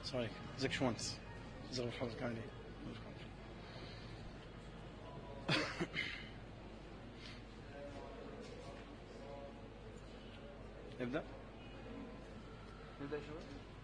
صحيح. ازيك يا باشمهندس؟ ازيك حضرتك عامل ايه؟ نبدأ يا شباب.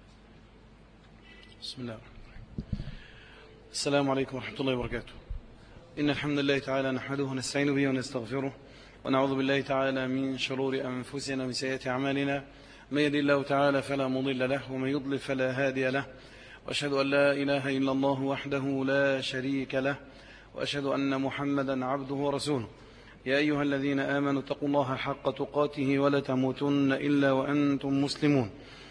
بسم الله الرحمن الرحيم. السلام عليكم ورحمة الله وبركاته. إن الحمد لله تعالى نحمده ونستعين به ونستغفره ونعوذ بالله تعالى من شرور أنفسنا ومن سيئات أعمالنا. من يهد الله تعالى فلا مضل له ومن يضلل فلا هادي له، وأشهد أن لا إله إلا الله وحده لا شريك له، وأشهد أن محمدا عبده ورسوله. يا أيها الذين آمنوا اتقوا الله حق تقاته ولا تموتن إلا وأنتم مسلمون.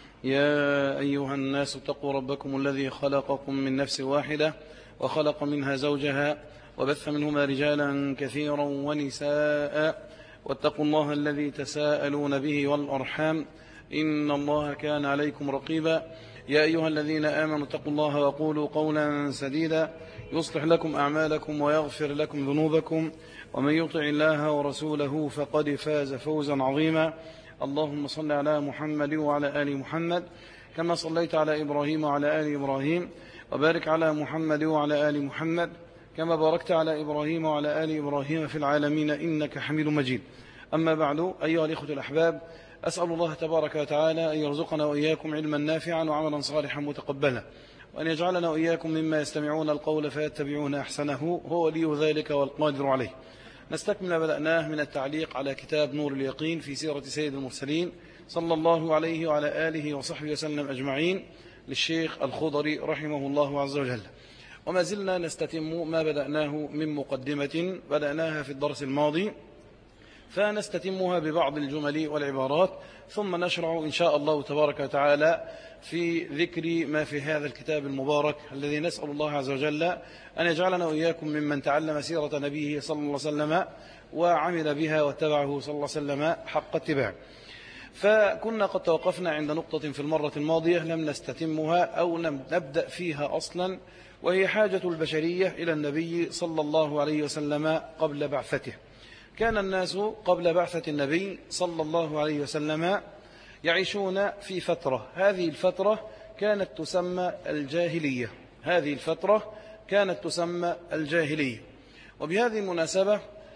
يا أيها الناس اتقوا ربكم الذي خلقكم من نفس واحدة وخلق منها زوجها وبث منهما رجالا كثيرا ونساء، واتقوا الله الذي تساءلون به والأرحام إن الله كان عليكم رقيبا. يا أيها الذين آمنوا اتقوا الله وقولوا قولا سديدا يصلح لكم أعمالكم ويغفر لكم ذنوبكم، ومن يطع الله ورسوله فقد فاز فوزا عظيما. اللهم صل على محمد وعلى آل محمد كما صليت على إبراهيم وعلى آل إبراهيم، وبارك على محمد وعلى آل محمد كما باركت على إبراهيم وعلى آل إبراهيم في العالمين إنك حميد مجيد. أما بعد، أيها الإخوة الأحباب، أسأل الله تبارك وتعالى أن يرزقنا وإياكم علما نافعا وعملا صالحا متقبلا، وأن يجعلنا وإياكم مما يستمعون القول فيتبعون أحسنه، هو ولي ذلك والقادر عليه. نستكمل ما بدأناه من التعليق على كتاب نور اليقين في سيرة سيد المرسلين صلى الله عليه وعلى آله وصحبه وسلم أجمعين للشيخ الخضري رحمه الله عز وجل. وما زلنا نستتم ما بدأناه من مقدمة بدأناها في الدرس الماضي، فنستتمها ببعض الجمل والعبارات، ثم نشرع إن شاء الله تبارك وتعالى في ذكر ما في هذا الكتاب المبارك الذي نسأل الله عز وجل أن يجعلنا وإياكم ممن تعلم سيرة نبيه صلى الله عليه وسلم وعمل بها واتبعه صلى الله عليه وسلم حق اتباع. فكنا قد توقفنا عند نقطة في المرة الماضية لم نستتمها أو لم نبدأ فيها أصلا، وهي حاجة البشرية إلى النبي صلى الله عليه وسلم قبل بعثته. كان الناس قبل بعثة النبي صلى الله عليه وسلم يعيشون في فترة، هذه الفترة كانت تسمى الجاهلية. هذه الفترة كانت تسمى الجاهلية. وبهذه المناسبة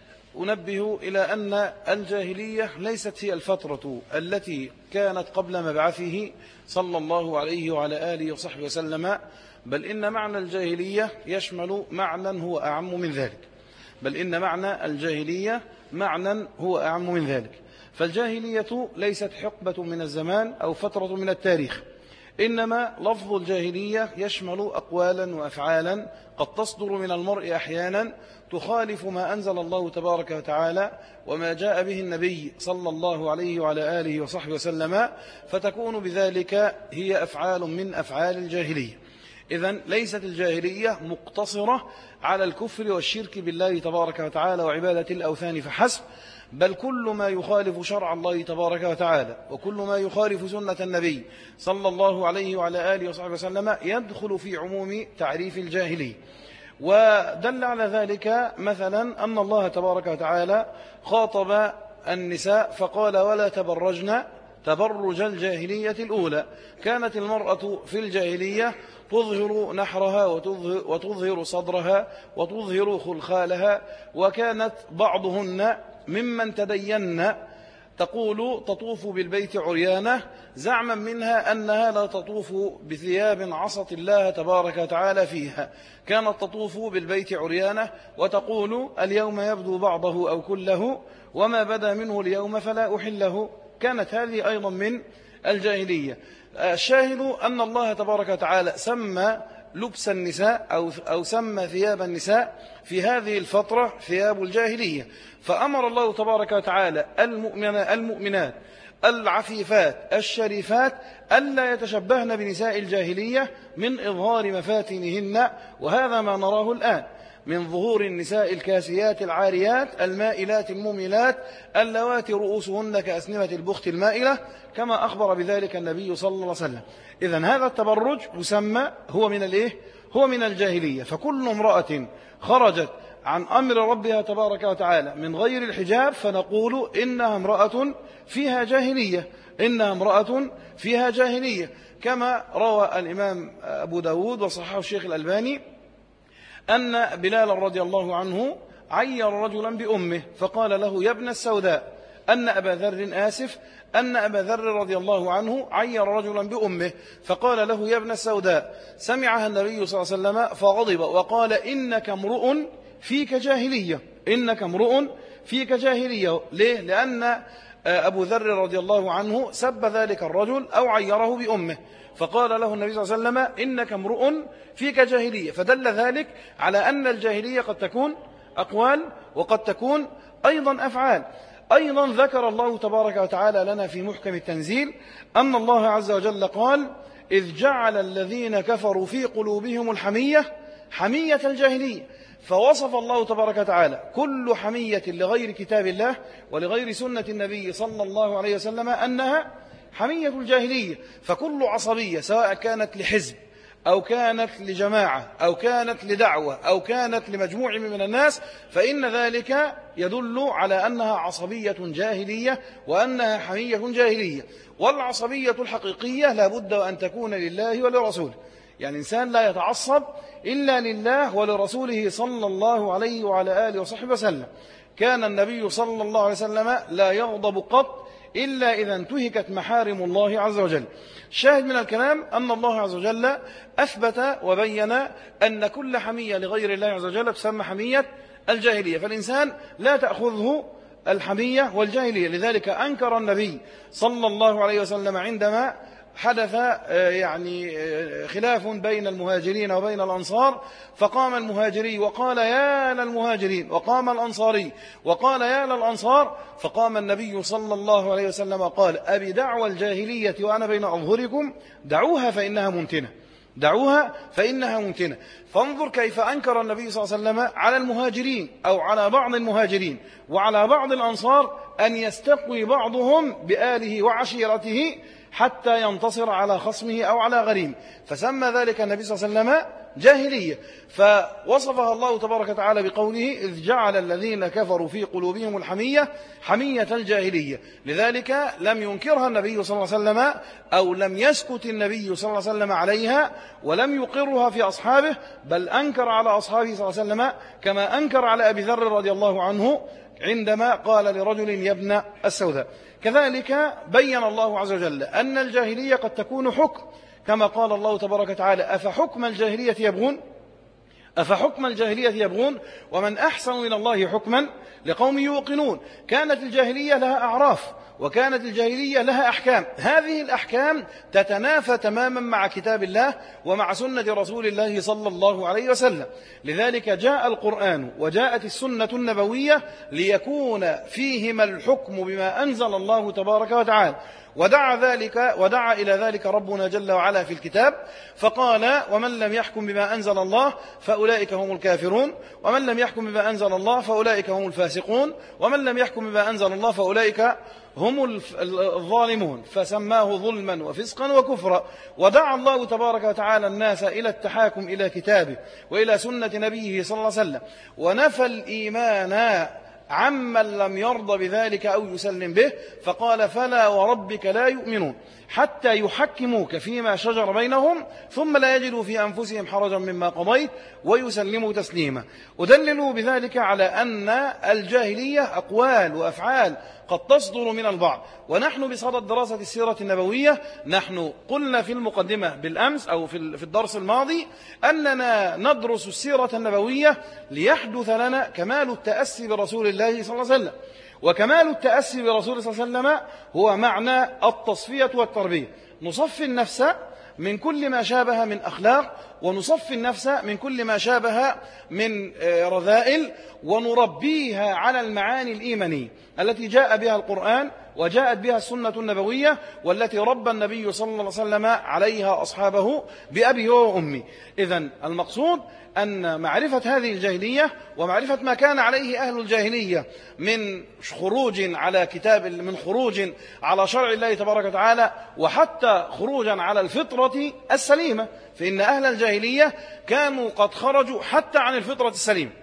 أنبه إلى أن الجاهلية ليست هي الفترة التي كانت قبل مبعثه صلى الله عليه وعلى آله وصحبه وسلم، بل إن معنى الجاهلية يشمل معنى هو أعم من ذلك. بل إن معنى الجاهلية معنى هو أعم من ذلك. فالجاهلية ليست حقبة من الزمان أو فترة من التاريخ، إنما لفظ الجاهلية يشمل أقوالا وأفعالا قد تصدر من المرء أحيانا تخالف ما أنزل الله تبارك وتعالى وما جاء به النبي صلى الله عليه وعلى آله وصحبه وسلم، فتكون بذلك هي أفعال من أفعال الجاهلية. إذن ليست الجاهلية مقتصرة على الكفر والشرك بالله تبارك وتعالى وعبادة الأوثان فحسب، بل كل ما يخالف شرع الله تبارك وتعالى وكل ما يخالف سنة النبي صلى الله عليه وعلى آله وصحبه وسلم يدخل في عموم تعريف الجاهلية. ودل على ذلك مثلا أن الله تبارك وتعالى خاطب النساء فقال: ولا تبرجن تبرج الجاهلية الأولى. كانت المرأة في الجاهلية تظهر نحرها وتظهر صدرها وتظهر خلخالها، وكانت بعضهن ممن تدين تقول تطوف بالبيت عريانة، زعما منها أنها لا تطوف بثياب عصت الله تبارك وتعالى فيها. كانت تطوف بالبيت عريانة وتقول: اليوم يبدو بعضه أو كله، وما بدا منه اليوم فلا أحله. كانت هذه أيضا من الجاهلية. الشاهد أن الله تبارك وتعالى سمى لبس النساء أو سمى ثياب النساء في هذه الفترة ثياب الجاهلية، فأمر الله تبارك وتعالى المؤمنات العفيفات الشريفات ألا يتشبهن بنساء الجاهلية من إظهار مفاتنهن، وهذا ما نراه الآن من ظهور النساء الكاسيات العاريات المائلات المميلات اللواتي رؤوسهن كأسنمة البخت المائلة، كما أخبر بذلك النبي صلى الله عليه وسلم. إذن هذا التبرج يسمى هو من الجاهلية. فكل امرأة خرجت عن أمر ربها تبارك وتعالى من غير الحجاب فنقول إنها امرأة فيها جاهلية. كما روى الإمام أبو داود وصححه الشيخ الألباني أن بلال رضي الله عنه عير رجلا بأمه فقال له يا ابن السوداء أن أبا ذر رضي الله عنه عير رجلا بأمه فقال له يا ابن السوداء. سمعها النبي صلى الله عليه وسلم فغضب وقال إنك امرؤ فيك جاهلية. ليه؟ لأن أبو ذر رضي الله عنه سب ذلك الرجل أو عيره بأمه، فقال له النبي صلى الله عليه وسلم إنك امرؤ فيك جاهلية، فدل ذلك على أن الجاهلية قد تكون أقوال وقد تكون أيضا أفعال. أيضا ذكر الله تبارك وتعالى لنا في محكم التنزيل أن الله عز وجل قال إذ جعل الذين كفروا في قلوبهم حمية الجاهلية، فوصف الله تبارك وتعالى كل حمية لغير كتاب الله ولغير سنة النبي صلى الله عليه وسلم أنها حمية الجاهلية. فكل عصبية سواء كانت لحزب أو كانت لجماعة أو كانت لدعوة أو كانت لمجموعة من الناس فإن ذلك يدل على أنها عصبية جاهلية وأنها حمية جاهلية. والعصبية الحقيقية لا بد أن تكون لله ولرسوله، يعني إنسان لا يتعصب إلا لله ولرسوله صلى الله عليه وعلى آله وصحبه وسلم. كان النبي صلى الله عليه وسلم لا يغضب قط إلا إذا انتهكت محارم الله عز وجل. الشاهد من الكلام أن الله عز وجل أثبت وبين أن كل حمية لغير الله عز وجل تسمى حمية الجاهلية، فالإنسان لا تأخذه الحمية والجاهلية. لذلك أنكر النبي صلى الله عليه وسلم عندما حدث خلاف بين المهاجرين وبين الأنصار، فقام المهاجري وقال يا للمهاجرين، وقام الأنصاري وقال يا للأنصار، فقام النبي صلى الله عليه وسلم قال أبي دعوى الجاهلية وأنا بين أظهركم دعوها فإنها ممتنة. فانظر كيف أنكر النبي صلى الله عليه وسلم على المهاجرين أو على بعض المهاجرين وعلى بعض الأنصار أن يستقوي بعضهم بآله وعشيرته حتى ينتصر على خصمه أو على غريمه، فسمى ذلك النبي صلى الله عليه وسلم جاهلية. فوصفها الله تبارك وتعالى بقوله إذ جعل الذين كفروا في قلوبهم حمية الجاهلية. لذلك لم ينكرها النبي صلى الله عليه وسلم أو لم يسكت النبي صلى الله عليه وسلم عليها ولم يقرها في أصحابه، بل أنكر على أصحابه صلى الله عليه وسلم كما أنكر على أبي ذر رضي الله عنه عندما قال لرجل يا ابن السوداء. كذلك بين الله عز وجل أن الجاهلية قد تكون حكم، كما قال الله تبارك وتعالى أفحكم الجاهلية يبغون ومن أحسن من الله حكما لقوم يوقنون. كانت الجاهلية لها أعراف وكانت الجاهلية لها أحكام، هذه الأحكام تتنافى تماما مع كتاب الله ومع سنة رسول الله صلى الله عليه وسلم. لذلك جاء القرآن وجاءت السنة النبوية ليكون فيهما الحكم بما أنزل الله تبارك وتعالى. ودعا إلى ذلك ربنا جل وعلا في الكتاب فقال ومن لم يحكم بما أنزل الله فأولئك هم الكافرون، ومن لم يحكم بما أنزل الله فأولئك هم الفاسقون، ومن لم يحكم بما أنزل الله فأولئك هم الظالمون، فسماه ظلما وفسقا وكفرا. ودعا الله تبارك وتعالى الناس إلى التحاكم إلى كتابه وإلى سنة نبيه صلى الله عليه وسلم، ونفى الإيمان عمن لم يرضى بذلك أو يسلم به، فقال فلا وربك لا يؤمنون حتى يحكموك فيما شجر بينهم ثم لا يجدوا في أنفسهم حرجا مما قضيت ويسلموا تسليما. ودللوا بذلك على أن الجاهلية أقوال وأفعال قد تصدر من البعض. ونحن بصدد دراسة السيرة النبوية نحن قلنا في المقدمة بالأمس أو في الدرس الماضي أننا ندرس السيرة النبوية ليحدث لنا كمال التأسي برسول الله صلى الله عليه وسلم. وكمال التأسي برسول صلى الله عليه وسلم هو معنى التصفية والتربية، نصفي النفس من كل ما شابه من أخلاق، ونصفي النفس من كل ما شابه من رذائل، ونربيها على المعاني الإيمانية التي جاء بها القرآن وجاءت بها السنة النبوية، والتي ربى النبي صلى الله عليه وسلم عليها أصحابه بأبي وأمي. إذن المقصود أن معرفة هذه الجاهلية ومعرفة ما كان عليه أهل الجاهلية من خروج على كتاب، من خروج على شرع الله تبارك وتعالى، وحتى خروجا على الفطرة السليمة، فإن أهل الجاهلية كانوا قد خرجوا حتى عن الفطرة السليمة،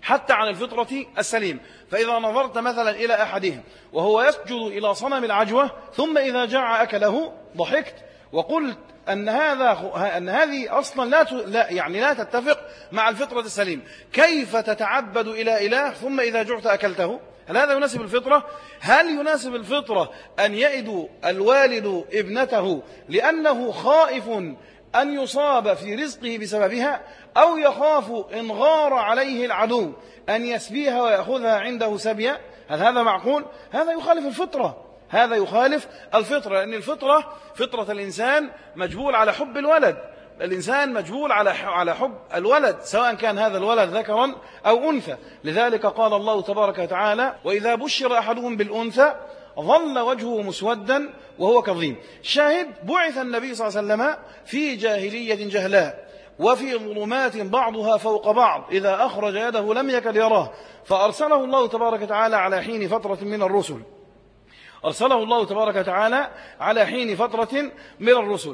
حتى عن الفطرة السليم. فإذا نظرت مثلا إلى أحدهم وهو يسجد إلى صنم العجوة ثم إذا جاع أكله ضحكت وقلت أن هذه أصلا لا تتفق مع الفطرة السليم، كيف تتعبد إلى إله ثم إذا جعت أكلته؟ هل هذا يناسب الفطرة؟ هل يناسب الفطرة أن يئد الوالد ابنته لأنه خائف أن يصاب في رزقه بسببها، أو يخاف إن غار عليه العدو أن يسبيها ويأخذها عنده سبيا؟ هل هذا معقول؟ هذا يخالف الفطرة، هذا يخالف الفطرة، لأن الفطرة فطرة الإنسان مجبول على حب الولد، الإنسان مجبول على حب الولد سواء كان هذا الولد ذكرا أو أنثى. لذلك قال الله تبارك وتعالى: وإذا بشر أحدهم بالأنثى ظل وجهه مسودا وهو كظيم. شاهد: بعث النبي صلى الله عليه وسلم في جاهلية جهلاء وفي ظلمات بعضها فوق بعض، إذا أخرج يده لم يكد يراه، فأرسله الله تبارك وتعالى على حين فترة من الرسل، أرسله الله تبارك وتعالى على حين فترة من الرسل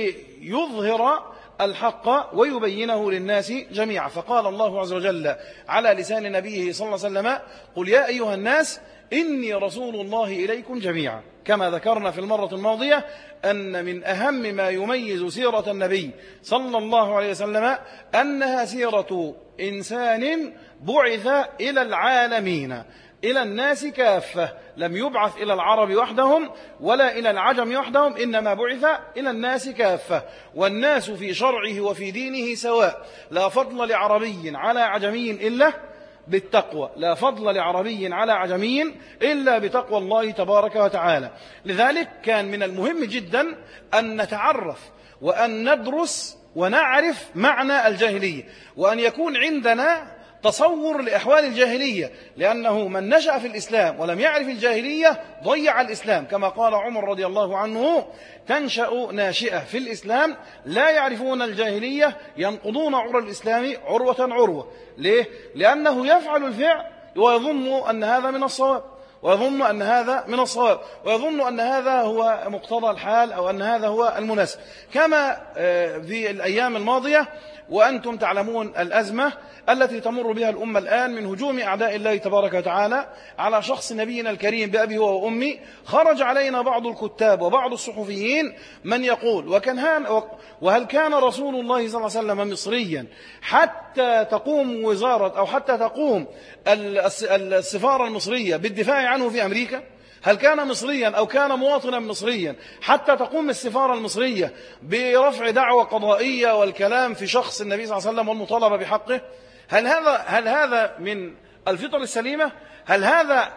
ليظهر الحق ويبينه للناس جميعا. فقال الله عز وجل على لسان نبيه صلى الله عليه وسلم: قل يا أيها الناس إني رسول الله إليكم جميعا. كما ذكرنا في المرة الماضية أن من أهم ما يميز سيرة النبي صلى الله عليه وسلم أنها سيرة إنسان بعث إلى العالمين، إلى الناس كافة، لم يبعث إلى العرب وحدهم ولا إلى العجم وحدهم، إنما بعث إلى الناس كافة، والناس في شرعه وفي دينه سواء، لا فضل لعربي على عجمي إلا بالتقوى، لا فضل لعربي على عجمي إلا بتقوى الله تبارك وتعالى. لذلك كان من المهم جدا أن نتعرف وأن ندرس ونعرف معنى الجاهلية، وأن يكون عندنا تصور لأحوال الجاهلية، لأنه من نشأ في الإسلام ولم يعرف الجاهلية ضيع الإسلام، كما قال عمر رضي الله عنه: تنشأ ناشئة في الإسلام لا يعرفون الجاهلية ينقضون عرى الإسلام عروة عروة. ليه؟ لأنه يفعل الفعل ويظن أن هذا من الصواب، ويظن أن هذا من الصواب، ويظن أن هذا هو مقتضى الحال أو أن هذا هو المناسب. كما في الأيام الماضية وأنتم تعلمون الأزمة التي تمر بها الأمة الآن من هجوم أعداء الله تبارك وتعالى على شخص نبينا الكريم بأبي وأمي. خرج علينا بعض الكتاب وبعض الصحفيين من يقول: وهل كان رسول الله صلى الله عليه وسلم مصريا حتى تقوم وزارة أو حتى تقوم السفارة المصرية بالدفاع عنه في أمريكا؟ هل كان مصريا أو كان مواطنا مصريا حتى تقوم السفارة المصرية برفع دعوة قضائية والكلام في شخص النبي صلى الله عليه وسلم والمطالبة بحقه؟ هل هذا من الفطر السليمة؟ هل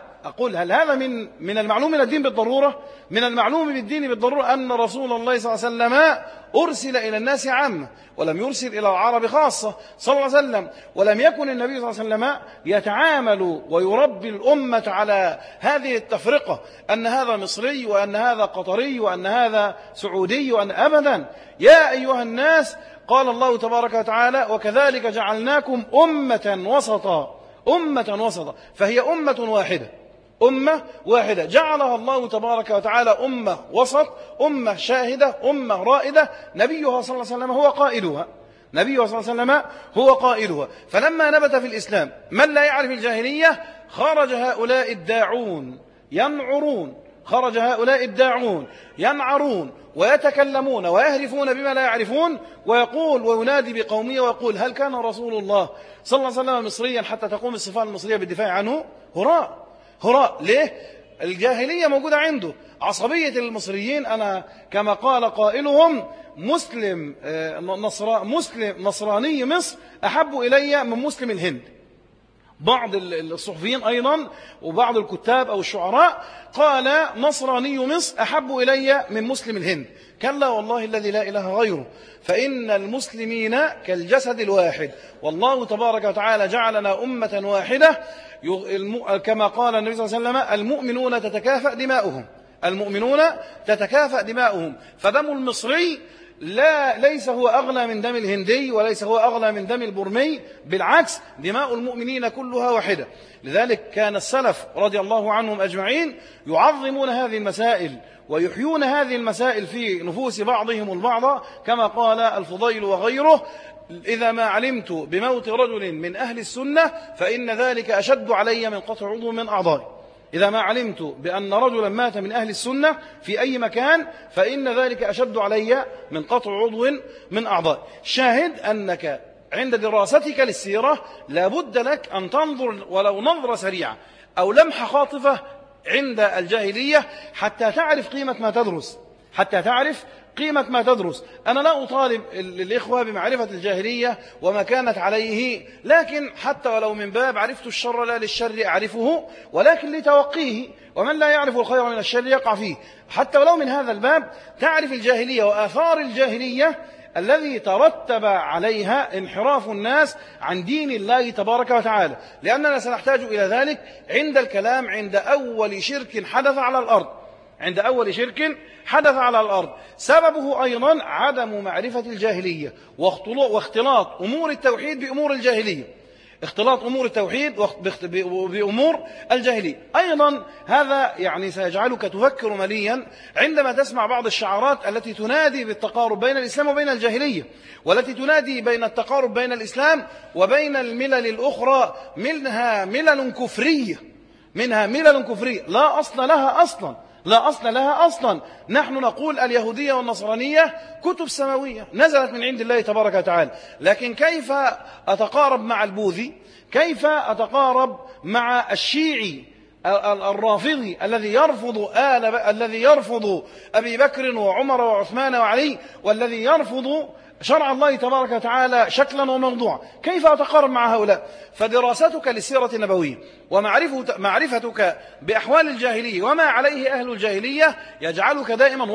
هذا من المعلوم من الدين بالضرورة؟ من المعلوم بالدين بالضرورة أن رسول الله صلى الله عليه وسلم أرسل إلى الناس عامة ولم يرسل إلى العرب خاصة صلى الله عليه وسلم، ولم يكن النبي صلى الله عليه وسلم يتعامل ويربي الأمة على هذه التفرقة، أن هذا مصري وأن هذا قطري وأن هذا سعودي وأن أبدا. يا أيها الناس، قال الله تبارك وتعالى: وكذلك جعلناكم أمة وسطا، فهي أمة واحدة جعلها الله تبارك وتعالى أمة وسط، أمة شاهدة، أمة رائدة، نبيها صلى الله عليه وسلم هو قائدها. فلما نبت في الإسلام من لا يعرف الجاهلية خرج هؤلاء الداعون ينعرون ويتكلمون ويهرفون بما لا يعرفون، ويقول وينادي بقومية ويقول: هل كان رسول الله صلى الله عليه وسلم مصريا حتى تقوم السفارة المصرية بالدفاع عنه؟ هراء. ليه؟ الجاهلية موجودة عنده، عصبية المصريين. أنا كما قال قائلهم: نصراني مصر أحب إلي من مسلم الهند. بعض الصحفيين أيضا وبعض الكتاب أو الشعراء قال: نصراني مصر أحب إلي من مسلم الهند. كلا والله الذي لا إله غيره، فإن المسلمين كالجسد الواحد، والله تبارك وتعالى جعلنا أمة واحدة، كما قال النبي صلى الله عليه وسلم: المؤمنون تتكافأ دماؤهم، فدم المصري ليس هو أغلى من دم الهندي وليس هو أغلى من دم البرمي، بالعكس دماء المؤمنين كلها واحدة. لذلك كان السلف رضي الله عنهم أجمعين يعظمون هذه المسائل ويحيون هذه المسائل في نفوس بعضهم البعض، كما قال الفضيل وغيره: إذا ما علمت بموت رجل من أهل السنة فإن ذلك أشد علي من قطع عضو من أعضائي. إذا ما علمت بأن رجلا مات من أهل السنة في أي مكان فإن ذلك أشد علي من قطع عضو من أعضائي. شاهد أنك عند دراستك للسيرة لابد لك أن تنظر ولو نظرة سريعة أو لمحة خاطفة عند الجاهلية حتى تعرف قيمة ما تدرس، حتى تعرف قيمة ما تدرس. أنا لا أطالب الإخوة بمعرفة الجاهلية وما كانت عليه، لكن حتى ولو من باب عرفت الشر لا للشر أعرفه ولكن لتوقيه، ومن لا يعرف الخير من الشر يقع فيه. حتى ولو من هذا الباب تعرف الجاهلية وآثار الجاهلية الذي ترتب عليها انحراف الناس عن دين الله تبارك وتعالى، لأننا سنحتاج إلى ذلك عند الكلام عند أول شرك حدث على الأرض. عند أول شرك حدث على الأرض سببه أيضا عدم معرفة الجاهلية واختلاط أمور التوحيد بأمور الجاهلية، اختلاط أمور التوحيد بأمور الجاهلية. أيضا هذا يعني سيجعلك تفكر مليا عندما تسمع بعض الشعارات التي تنادي بالتقارب بين الإسلام وبين الجاهلية، والتي تنادي بين التقارب بين الإسلام وبين الملل الأخرى، منها ملل كفرية لا أصل لها أصلا. نحن نقول اليهودية والنصرانية كتب سماوية نزلت من عند الله تبارك وتعالى، لكن كيف أتقارب مع البوذي؟ كيف أتقارب مع الشيعي الرافضي الذي يرفض أبي بكر وعمر وعثمان وعلي، والذي يرفض شرع الله تبارك وتعالى شكلا وموضوعا؟ كيف أتقارب مع هؤلاء؟ فدراستك للسيرة النبوية ومعرفتك بأحوال الجاهلية وما عليه أهل الجاهلية يجعلك دائما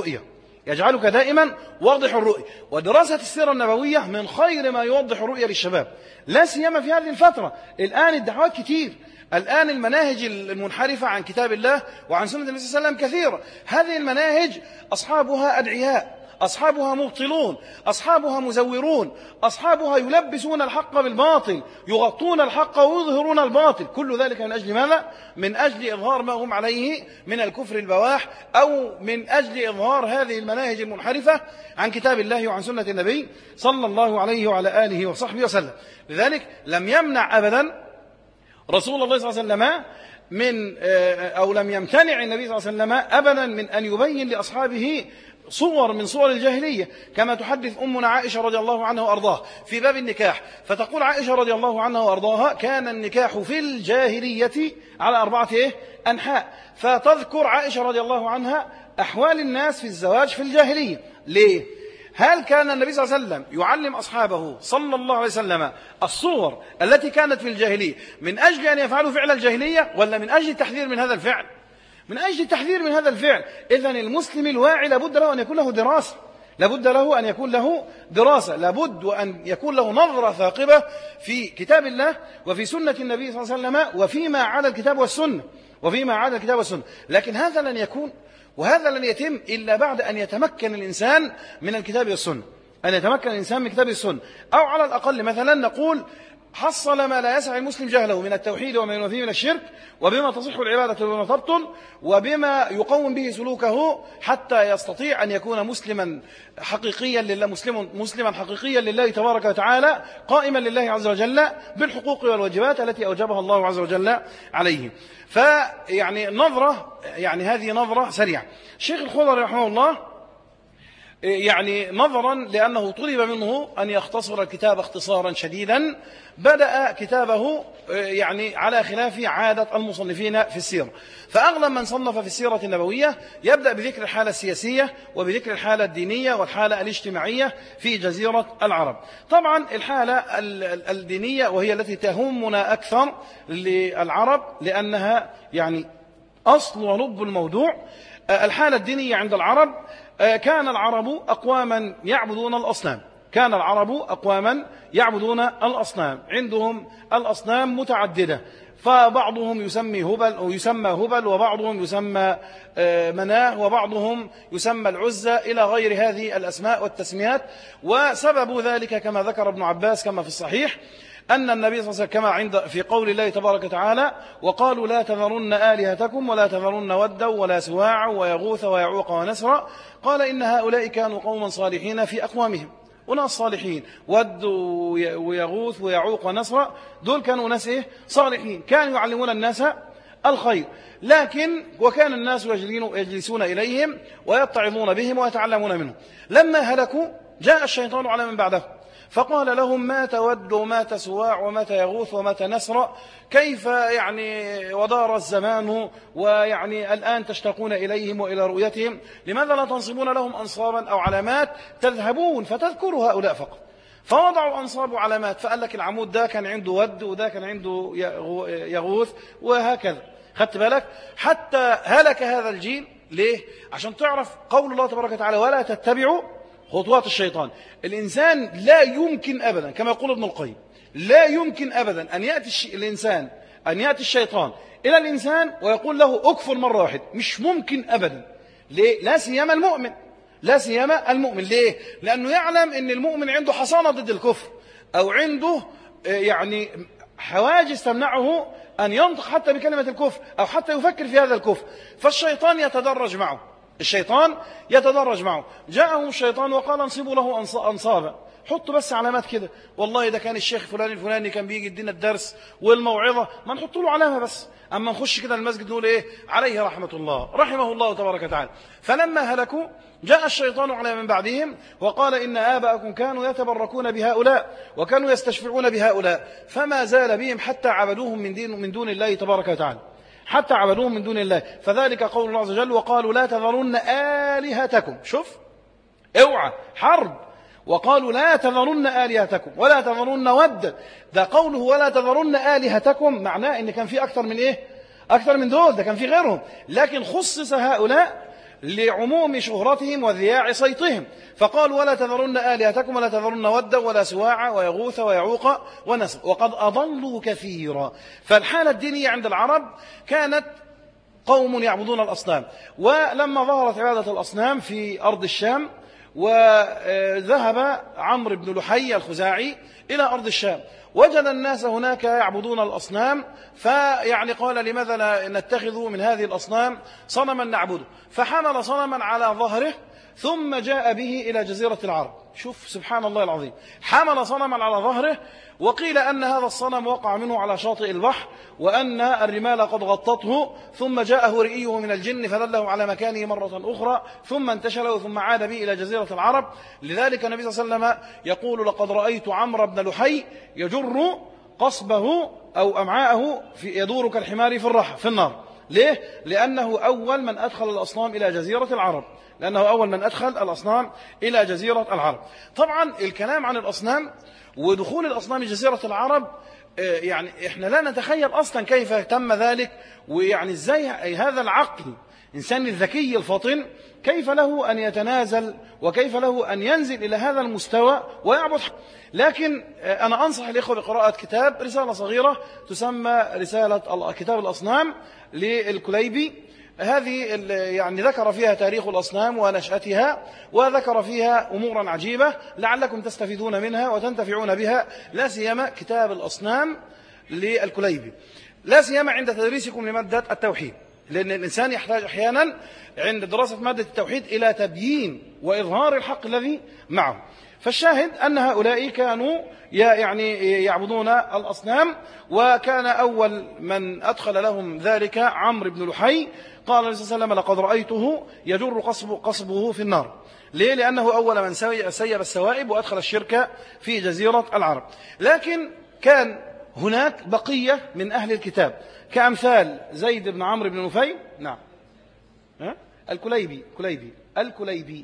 واضح الرؤية. ودراسة السيرة النبوية من خير ما يوضح الرؤية للشباب، لا سيما في هذه الفترة. الآن الدعوات كتير، الآن المناهج المنحرفة عن كتاب الله وعن سنة النبي صلى الله عليه وسلم كثيرة. هذه المناهج أصحابها أدعياء، أصحابها مبطلون، أصحابها مزورون، أصحابها يلبسون الحق بالباطل، يغطون الحق ويظهرون الباطل. كل ذلك من أجل ماذا؟ من أجل إظهار ما هم عليه من الكفر البواح، أو من أجل إظهار هذه المناهج المنحرفة عن كتاب الله وعن سنة النبي صلى الله عليه وعلى آله وصحبه وسلم. لذلك لم يمنع أبدا رسول الله صلى الله عليه وسلم لم يمتنع النبي صلى الله عليه وسلم أبدا من أن يبين لأصحابه صور من صور الجاهلية، كما تحدث أمنا عائشة رضي الله عنها وأرضاها في باب النكاح. فتقول عائشة رضي الله عنها وأرضاها: كان النكاح في الجاهلية على 4 أنحاء. فتذكر عائشة رضي الله عنها أحوال الناس في الزواج في الجاهلية. ليه؟ هل كان النبي صلى الله عليه وسلم يعلم أصحابه صلى الله عليه وسلم الصور التي كانت في الجاهلية من أجل أن يفعلوا فعل الجاهلية، ولا من أجل التحذير من هذا الفعل؟ من أجل التحذير من هذا الفعل. إذن المسلم الواعي لابد له أن يكون له دراسة، لابد وأن يكون له نظرة ثاقبة في كتاب الله وفي سنة النبي صلى الله عليه وسلم وفيما عدا الكتاب والسنة. لكن هذا لن يكون وهذا لن يتم إلا بعد أن يتمكن الإنسان من الكتاب والسنة، أو على الأقل مثلا نقول حصل ما لا يسع المسلم جهله من التوحيد وما ينفيه من الشرك، وبما تصح العبادة وبما تبطل، وبما يقوم به سلوكه حتى يستطيع أن يكون مسلما حقيقيا لله تبارك وتعالى، قائما لله عز وجل بالحقوق والواجبات التي أوجبها الله عز وجل عليه. فيعني هذه نظرة سريعة. الشيخ الخضري رحمه الله نظرا لأنه طلب منه أن يختصر الكتاب اختصارا شديدا، بدأ كتابه على خلاف عادة المصنفين في السيرة. فأغلب من صنف في السيرة النبوية يبدأ بذكر الحالة السياسية وبذكر الحالة الدينية والحالة الاجتماعية في جزيرة العرب. طبعا الحالة الدينية وهي التي تهمنا أكثر للعرب، لأنها أصل ولب الموضوع. الحالة الدينية عند العرب: كان العرب أقواما يعبدون الأصنام، كان العرب أقواما يعبدون الأصنام، عندهم الأصنام متعددة، فبعضهم يسمى هبل وبعضهم يسمى مناه وبعضهم يسمى العزى إلى غير هذه الأسماء والتسميات. وسبب ذلك كما ذكر ابن عباس كما في الصحيح أن النبي صلى الله عليه وسلم كما في قول الله تبارك وتعالى وقالوا لا تذرن آلهتكم ولا تذرن ودا ولا سواع ويغوث ويعوق ونسرا، قال إن هؤلاء كانوا قوما صالحين في أقوامهم، وناس صالحين، ود ويغوث ويعوق ونسرا دول كانوا ناس صالحين، كانوا يعلمون الناس الخير، لكن وكان الناس يجلسون إليهم ويتعظون بهم ويتعلمون منهم. لما هلكوا جاء الشيطان على من بعده فقال لهم ما تود وما تسواع وما يغوث وما نسرا، كيف يعني ودار الزمان ويعني الآن تشتاقون إليهم وإلى رؤيتهم، لماذا لا تنصبون لهم أنصابا أو علامات تذهبون فتذكروا هؤلاء فقط؟ فوضعوا أنصاب وعلامات، فقال لك العمود ده كان عنده ود وده كان عنده يغوث وهكذا. خدت بالك؟ حتى هلك هذا الجيل. ليه؟ عشان تعرف قول الله تبارك وتعالى ولا تتبعوا خطوات الشيطان. الإنسان لا يمكن أبدا كما يقول ابن القيم لا يمكن أبدا أن يأتي الشيطان إلى الإنسان ويقول له أكفر مرة واحدة، مش ممكن أبدا. ليه؟ لا سيما المؤمن. ليه؟ لأنه يعلم أن المؤمن عنده حصانة ضد الكفر، أو عنده يعني حواجز تمنعه أن ينطق حتى بكلمة الكفر أو حتى يفكر في هذا الكفر. فالشيطان يتدرج معه. جاءهم الشيطان وقال انصبوا له أنصابا، حطوا بس علامات كده، والله ده كان الشيخ فلان الفلاني كان بيجي يدينا الدرس والموعظة، ما نحط له علامة بس، أما نخش كده المسجد نقول عليه رحمه الله تبارك وتعالى. فلما هلكوا جاء الشيطان على من بعدهم وقال إن آباءكم كانوا يتبركون بهؤلاء وكانوا يستشفعون بهؤلاء، فما زال بهم حتى عبدوهم من دون الله تبارك وتعالى، حتى عبدوهم من دون الله. فذلك قول الله عز وجل وقالوا لا تذرن آلهتكم. شوف، اوعى حرب. وقالوا لا تذرن آلهتكم ولا تذرن ود. ده قوله ولا تذرن آلهتكم معناه ان كان في اكثر من دول، ده كان في غيرهم، لكن خصص هؤلاء لعموم شهرتهم وذياع صيتهم، فقالوا ولا تذرن آلهتكم ولا تذرن ودا ولا سواع ويغوث ويعوق ونسر وقد أضلوا كثيرا. فالحالة الدينية عند العرب كانت قوم يعبدون الأصنام، ولما ظهرت عبادة الأصنام في أرض الشام وذهب عمرو بن لحي الخزاعي إلى أرض الشام وجد الناس هناك يعبدون الأصنام، فيعني قال لماذا لا نتخذ من هذه الأصنام صنما نعبده، فحمل صنما على ظهره ثم جاء به إلى جزيرة العرب. شوف سبحان الله العظيم، حمل صنما على ظهره، وقيل أن هذا الصنم وقع منه على شاطئ البحر وأن الرمال قد غطته، ثم جاءه رئيه من الجن فدله على مكانه مرة أخرى ثم انتشله ثم عاد به إلى جزيرة العرب. لذلك النبي صلى الله عليه وسلم يقول لقد رأيت عمرو بن لحي يجر قصبه أو أمعاءه يدور كالحمار في النار. ليه؟ لأنه أول من أدخل الأصنام إلى جزيرة العرب. طبعا الكلام عن الأصنام ودخول الأصنام جزيرة العرب يعني إحنا لا نتخيل أصلا كيف تم ذلك، ويعني إزاي هذا العقل إنسان الذكي الفطن كيف له أن يتنازل وكيف له أن ينزل إلى هذا المستوى ويعبد. لكن أنا أنصح الإخوة بقراءة كتاب رسالة صغيرة تسمى رسالة كتاب الأصنام للكليبي. هذه يعني ذكر فيها تاريخ الأصنام ونشأتها، وذكر فيها أمورا عجيبة لعلكم تستفيدون منها وتنتفعون بها، لا سيما كتاب الأصنام للكليبي، لا سيما عند تدريسكم لمادة التوحيد، لأن الإنسان يحتاج أحيانا عند دراسة مادة التوحيد إلى تبيين وإظهار الحق الذي معه. فالشاهد أن هؤلاء كانوا يعني يعبدون الأصنام، وكان أول من أدخل لهم ذلك عمرو بن لحي. قال النبي صلى الله عليه وسلم لقد رأيته يجر قصبه في النار. ليه؟ لأنه أول من سيب السوائب وأدخل الشرك في جزيرة العرب. لكن كان هناك بقية من أهل الكتاب كأمثال زيد بن عمرو بن نفيل، نعم، الكليبي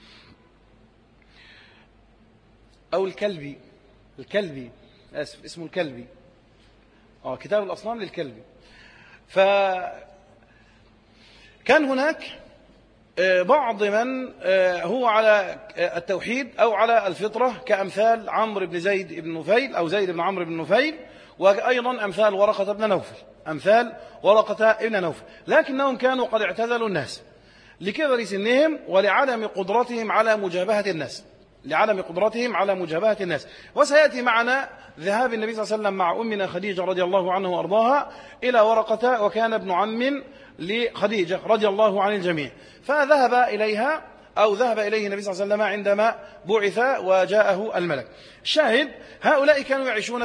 أو الكلبي آسف، اسمه الكلبي، كتاب الأصنام للكلبي. فكان هناك بعض من هو على التوحيد أو على الفطرة كأمثال عمرو بن زيد بن نفيل أو زيد بن عمرو بن نفيل، وأيضا أمثال ورقة بن نوفل، أمثال ورقة ابن نوفل، لكنهم كانوا قد اعتزلوا الناس لكبر سنهم ولعدم قدرتهم على مجابهة الناس، لعدم قدرتهم على مجابهة الناس. وسيأتي معنا ذهاب النبي صلى الله عليه وسلم مع أمنا خديجة رضي الله عنه وأرضاها إلى ورقة، وكان ابن عم لخديجة رضي الله عن الجميع، فذهب إليها أو ذهب إليه النبي صلى الله عليه وسلم عندما بعث وجاءه الملك. الشاهد هؤلاء كانوا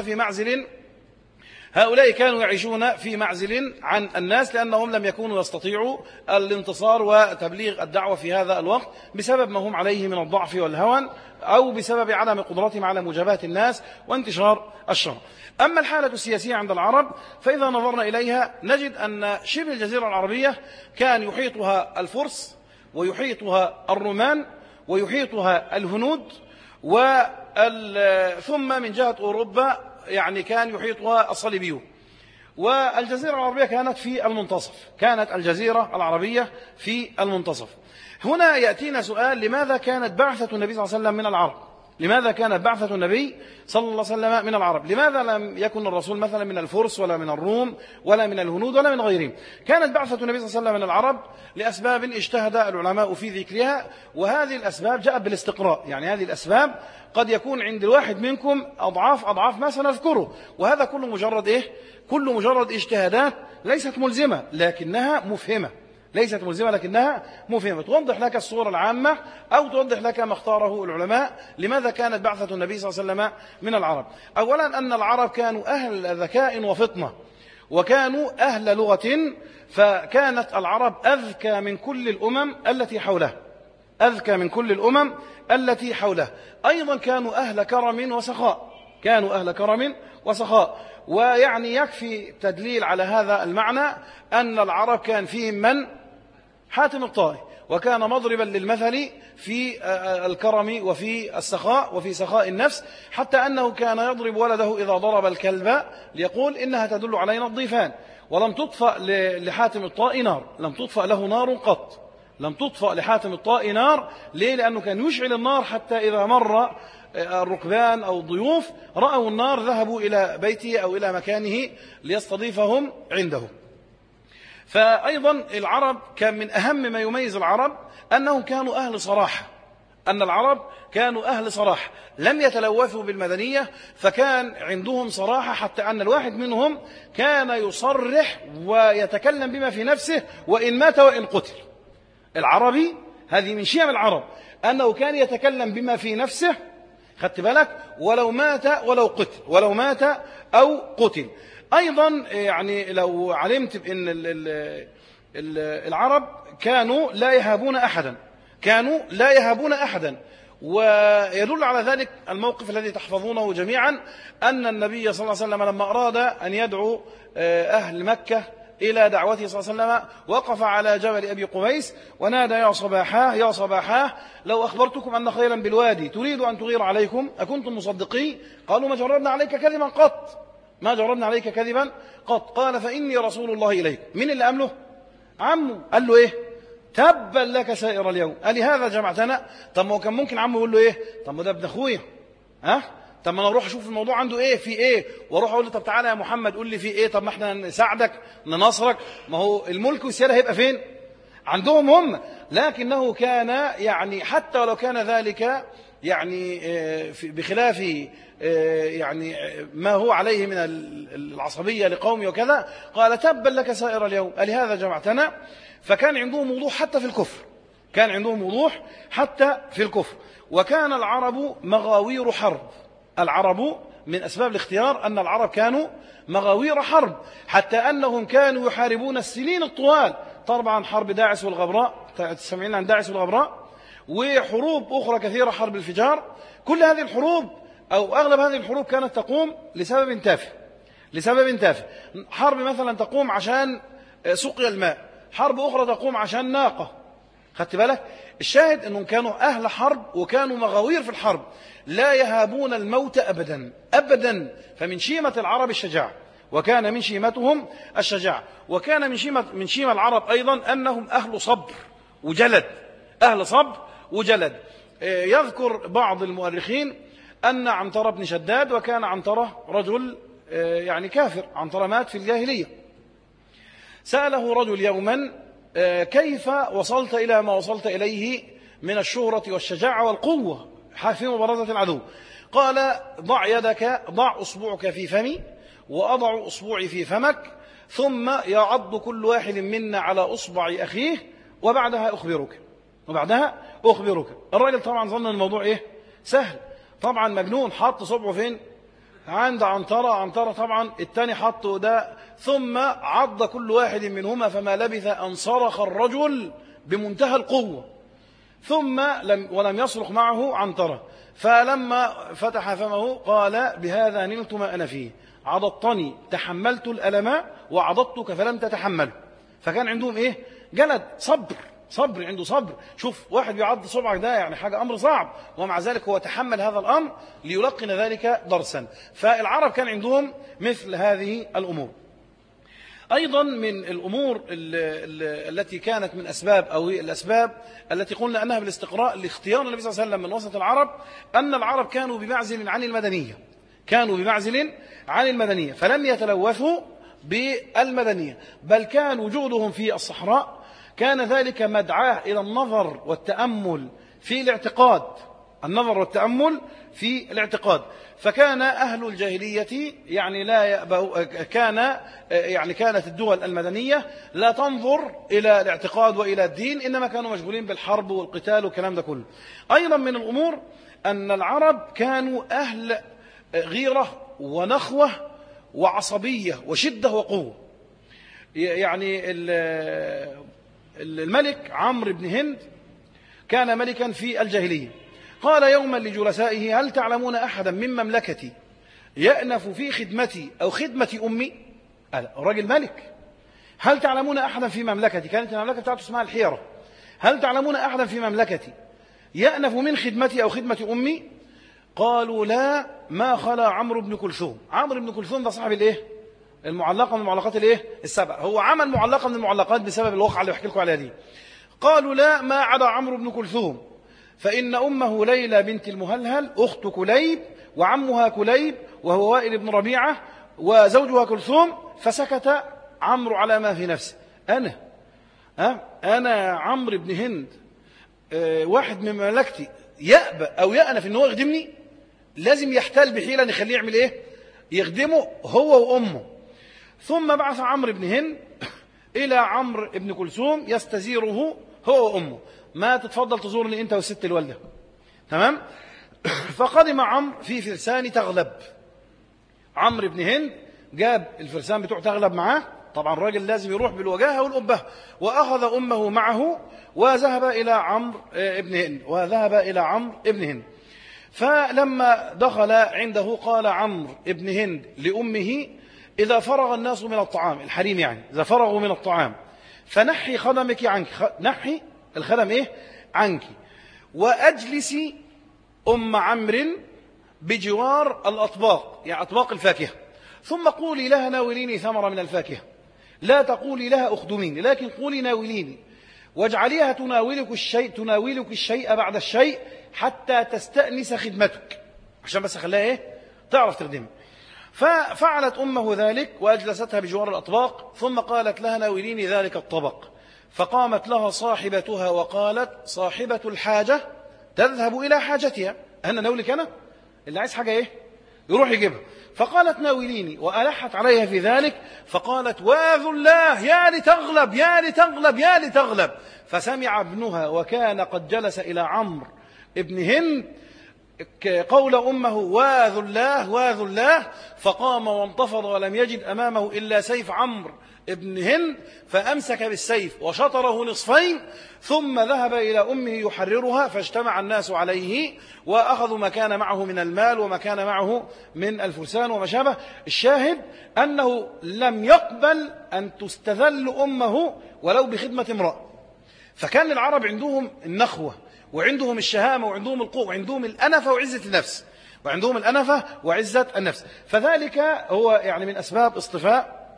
يعيشون في معزل عن الناس، لأنهم لم يكونوا يستطيعوا الانتصار وتبليغ الدعوة في هذا الوقت بسبب ما هم عليه من الضعف والهوان، أو بسبب عدم قدرتهم على مجابهة الناس وانتشار الشر. أما الحالة السياسية عند العرب فإذا نظرنا إليها نجد أن شبه الجزيرة العربية كان يحيطها الفرس ويحيطها الرومان ويحيطها الهنود، ثم من جهة أوروبا يعني كان يحيطها الصليبيون، والجزيرة العربية كانت في المنتصف، كانت الجزيرة العربية في المنتصف. هنا يأتينا سؤال: لماذا كانت بعثة النبي صلى الله عليه وسلم من العرب؟ لماذا كانت بعثة النبي صلى الله عليه وسلم من العرب؟ لماذا لم يكن الرسول مثلا من الفرس ولا من الروم ولا من الهنود ولا من غيرهم؟ كانت بعثة النبي صلى الله عليه وسلم من العرب لأسباب اجتهد العلماء في ذكرها، وهذه الأسباب جاءت بالاستقراء. يعني هذه الأسباب قد يكون عند الواحد منكم أضعاف ما سنذكره، وهذا كله مجرد كل مجرد اجتهادات ليست ملزمة لكنها مفهمة، ليست ملزمة لكنها مفهمة، توضح لك الصورة العامة أو توضح لك ما اختاره العلماء لماذا كانت بعثة النبي صلى الله عليه وسلم من العرب. أولا أن العرب كانوا أهل ذكاء وفطنة، وكانوا أهل لغة، فكانت العرب أذكى من كل الأمم التي حولها، أذكى من كل الأمم التي حولها. أيضا كانوا أهل كرم وسخاء، كانوا أهل كرم وسخاء. ويعني يكفي تدليل على هذا المعنى أن العرب كان فيهم من حاتم الطائي، وكان مضربا للمثل في الكرم وفي السخاء وفي سخاء النفس، حتى أنه كان يضرب ولده إذا ضرب الكلب ليقول إنها تدل علينا الضيفان. ولم تطفأ لحاتم الطائي نار، لم تطفأ له نار قط، لم تطفأ لحاتم الطائي نار. ليه؟ لأنه كان يشعل النار حتى إذا مر الركبان أو الضيوف رأوا النار ذهبوا إلى بيته أو إلى مكانه ليستضيفهم عنده. فأيضا العرب كان من أهم ما يميز العرب أنهم كانوا أهل صراحة، أن العرب كانوا أهل صراحة، لم يتلوثوا بالمدنية، فكان عندهم صراحة حتى أن الواحد منهم كان يصرح ويتكلم بما في نفسه وإن مات وإن قتل. العربي هذه من شيم العرب أنه كان يتكلم بما في نفسه، خدت بالك، ولو مات ولو قتل، ولو مات أو قتل. أيضا يعني لو علمت بأن العرب كانوا لا يهابون أحدا، كانوا لا يهابون أحدا. ويدل على ذلك الموقف الذي تحفظونه جميعا، أن النبي صلى الله عليه وسلم لما أراد أن يدعو أهل مكة إلى دعوته صلى الله عليه وسلم وقف على جبل أبي قبيس ونادى: يا صباحاه يا صباحاه، لو أخبرتكم أن خيلا بالوادي تريد أن تغير عليكم أكنتم مصدقين؟ قالوا: ما جربنا عليك كذبا قط، ما جربنا عليك كذبا قط. قال: فإني رسول الله إليكم. من اللي أمله؟ عمه. قال له إيه؟ تبا لك سائر اليوم، قال: هذا جمعتنا. طب ما كان ممكن عمه يقول له إيه؟ طب ما ده ابن أخويا، طب ما انا اروح اشوف الموضوع عنده ايه في ايه، واروح اقول له: طب تعالى يا محمد قول لي في ايه، طب ما احنا نساعدك ننصرك. ما هو الملك والسياده هيبقى فين؟ عندهم هم. لكنه كان يعني حتى ولو كان ذلك يعني بخلاف يعني ما هو عليه من العصبيه لقومه وكذا، قال: تبا لك سائر اليوم، قال: هذا جمعتنا. فكان عندهم وضوح حتى في الكفر، كان عندهم وضوح حتى في الكفر. وكان العرب مغاوير حرب. العرب من أسباب الاختيار أن العرب كانوا مغاوير حرب، حتى أنهم كانوا يحاربون السنين الطوال. طبعا حرب داعس والغبراء، تسمعين عن داعس والغبراء، وحروب أخرى كثيرة، حرب الفجار. كل هذه الحروب أو أغلب هذه الحروب كانت تقوم لسبب تافه، لسبب تافه. حرب مثلا تقوم عشان سقي الماء، حرب أخرى تقوم عشان ناقة، خدت بالك. الشاهد أنهم كانوا أهل حرب وكانوا مغاوير في الحرب، لا يهابون الموت أبدا أبدا. فمن شيمة العرب الشجاعة، وكان من شيمتهم الشجاعة. وكان من شيمة العرب أيضا أنهم أهل صبر وجلد، أهل صبر وجلد. يذكر بعض المؤرخين أن عنترة بن شداد، وكان عنترة رجل يعني كافر، عنترة مات في الجاهلية، سأله رجل يوما كيف وصلت إلى ما وصلت إليه من الشهرة والشجاعة والقوة في مبارزة العدو؟ قال ضع أصبعك في فمي وأضع أصبعي في فمك، ثم يعض كل واحد منا على أصبع أخيه وبعدها أخبرك. الراجل طبعا ظن الموضوع إيه؟ سهل، طبعا مجنون، حط صبعه فين؟ عند عنترة طبعا الثاني حطه ده، ثم عض كل واحد منهما، فما لبث أن صرخ الرجل بمنتهى القوة، ثم ولم يصرخ معه عنترة. فلما فتح فمه قال بهذا نلت ما أنا فيه، عضضتني تحملت الألم وعضضتك فلم تتحمله. فكان عندهم إيه؟ جلد، صبر، عنده صبر. شوف واحد بيعض صبعك ده يعني حاجة أمر صعب، ومع ذلك هو تحمل هذا الأمر ليلقن ذلك درسا. فالعرب كان عندهم مثل هذه الأمور. أيضا من الأمور التي كانت من أسباب، أو الأسباب التي قلنا أنها بالاستقراء لاختيار النبي صلى الله عليه وسلم من وسط العرب، أن العرب كانوا بمعزل عن المدنية، فلم يتلوثوا بالمدنية، بل كان وجودهم في الصحراء كان ذلك مدعاة إلى النظر والتأمل في الاعتقاد. فكان أهل الجاهلية كانت الدول المدنية لا تنظر إلى الاعتقاد وإلى الدين، إنما كانوا مشغولين بالحرب والقتال والكلام ده كله. أيضا من الأمور أن العرب كانوا أهل غيرة ونخوة وعصبية وشدة وقوة. يعني الملك عمرو بن هند كان ملكا في الجاهلية، قال يوما لجلسائه هل تعلمون أحدا من مملكتي يأنف في خدمتي أو خدمة أمي؟ الراجل ملك، هل تعلمون أحدا في مملكتي، كانت المملكة بتاعته اسمها الحيرة، هل تعلمون أحدا في مملكتي يأنف من خدمتي أو خدمة أمي؟ قالوا لا ما خلا عمرو بن كلثوم. عمرو بن كلثوم ده صاحب الايه؟ المعلقة من المعلقات الايه؟ السبع. هو عمل معلقة من المعلقات بسبب الواقعة اللي بحكي لكم عليها دي. قالوا لا ما عدا عمرو بن كلثوم، فإن أمه ليلى بنت المهلهل أخت كليب، وعمها كليب وهو وائل بن ربيعة، وزوجها كلثوم. فسكت عمرو على ما في نفسه. أنا عمرو بن هند واحد من مملكتي يأبى أو يأنف إن هو يخدمني، لازم يحتال بحيلة يخليه يعمل إيه؟ يخدمه هو وأمه. ثم بعث عمرو بن هند إلى عمرو بن كلثوم يستزيره هو وأمه، ما تتفضل تزورني أنت والست الوالدة، تمام؟ فقدم عمرو في فرسان تغلب. عمرو بن هند جاب الفرسان بتوع تغلب معاه، طبعا الراجل لازم يروح بالوجاهة والأبة، وأخذ أمه معه وذهب إلى عمرو بن هند. فلما دخل عنده قال عمرو بن هند لأمه إذا فرغ الناس من الطعام، الحريم يعني إذا فرغوا من الطعام، فنحي خدمك عنك، نحي الخدم إيه؟ عنك، وأجلسي أم عمرو بجوار الأطباق، يعني أطباق الفاكهة، ثم قولي لها ناوليني ثمرة من الفاكهة، لا تقولي لها أخدميني، لكن قولي ناوليني، واجعليها تناولك الشيء بعد الشيء حتى تستأنس خدمتك، عشان بس خلاها إيه؟ تعرف تخدمها. ففعلت أمه ذلك وأجلستها بجوار الأطباق، ثم قالت لها ناوليني ذلك الطبق، فقامت لها صاحبتها وقالت صاحبة الحاجة تذهب إلى حاجتها، أنا ناولك أنا اللي عايز حاجة إيه؟ يروح يجيبها. فقالت ناوليني وألحت عليها في ذلك، فقالت واذ الله يا لتغلب يا لتغلب يا لتغلب. فسمع ابنها وكان قد جلس إلى عمرو ابن هند قول أمه واذ الله واذ الله، فقام وانتفض ولم يجد أمامه إلا سيف عمرو ابن هند، فأمسك بالسيف وشطره نصفين، ثم ذهب إلى أمه يحررها، فاجتمع الناس عليه وأخذوا ما كان معه من المال وما كان معه من الفرسان وما شابه. الشاهد أنه لم يقبل أن تستذل أمه ولو بخدمة امرأة. فكان العرب عندهم النخوة وعندهم الشهامة وعندهم القوة وعندهم الأنفة وعزة النفس، فذلك هو يعني من أسباب اصطفاء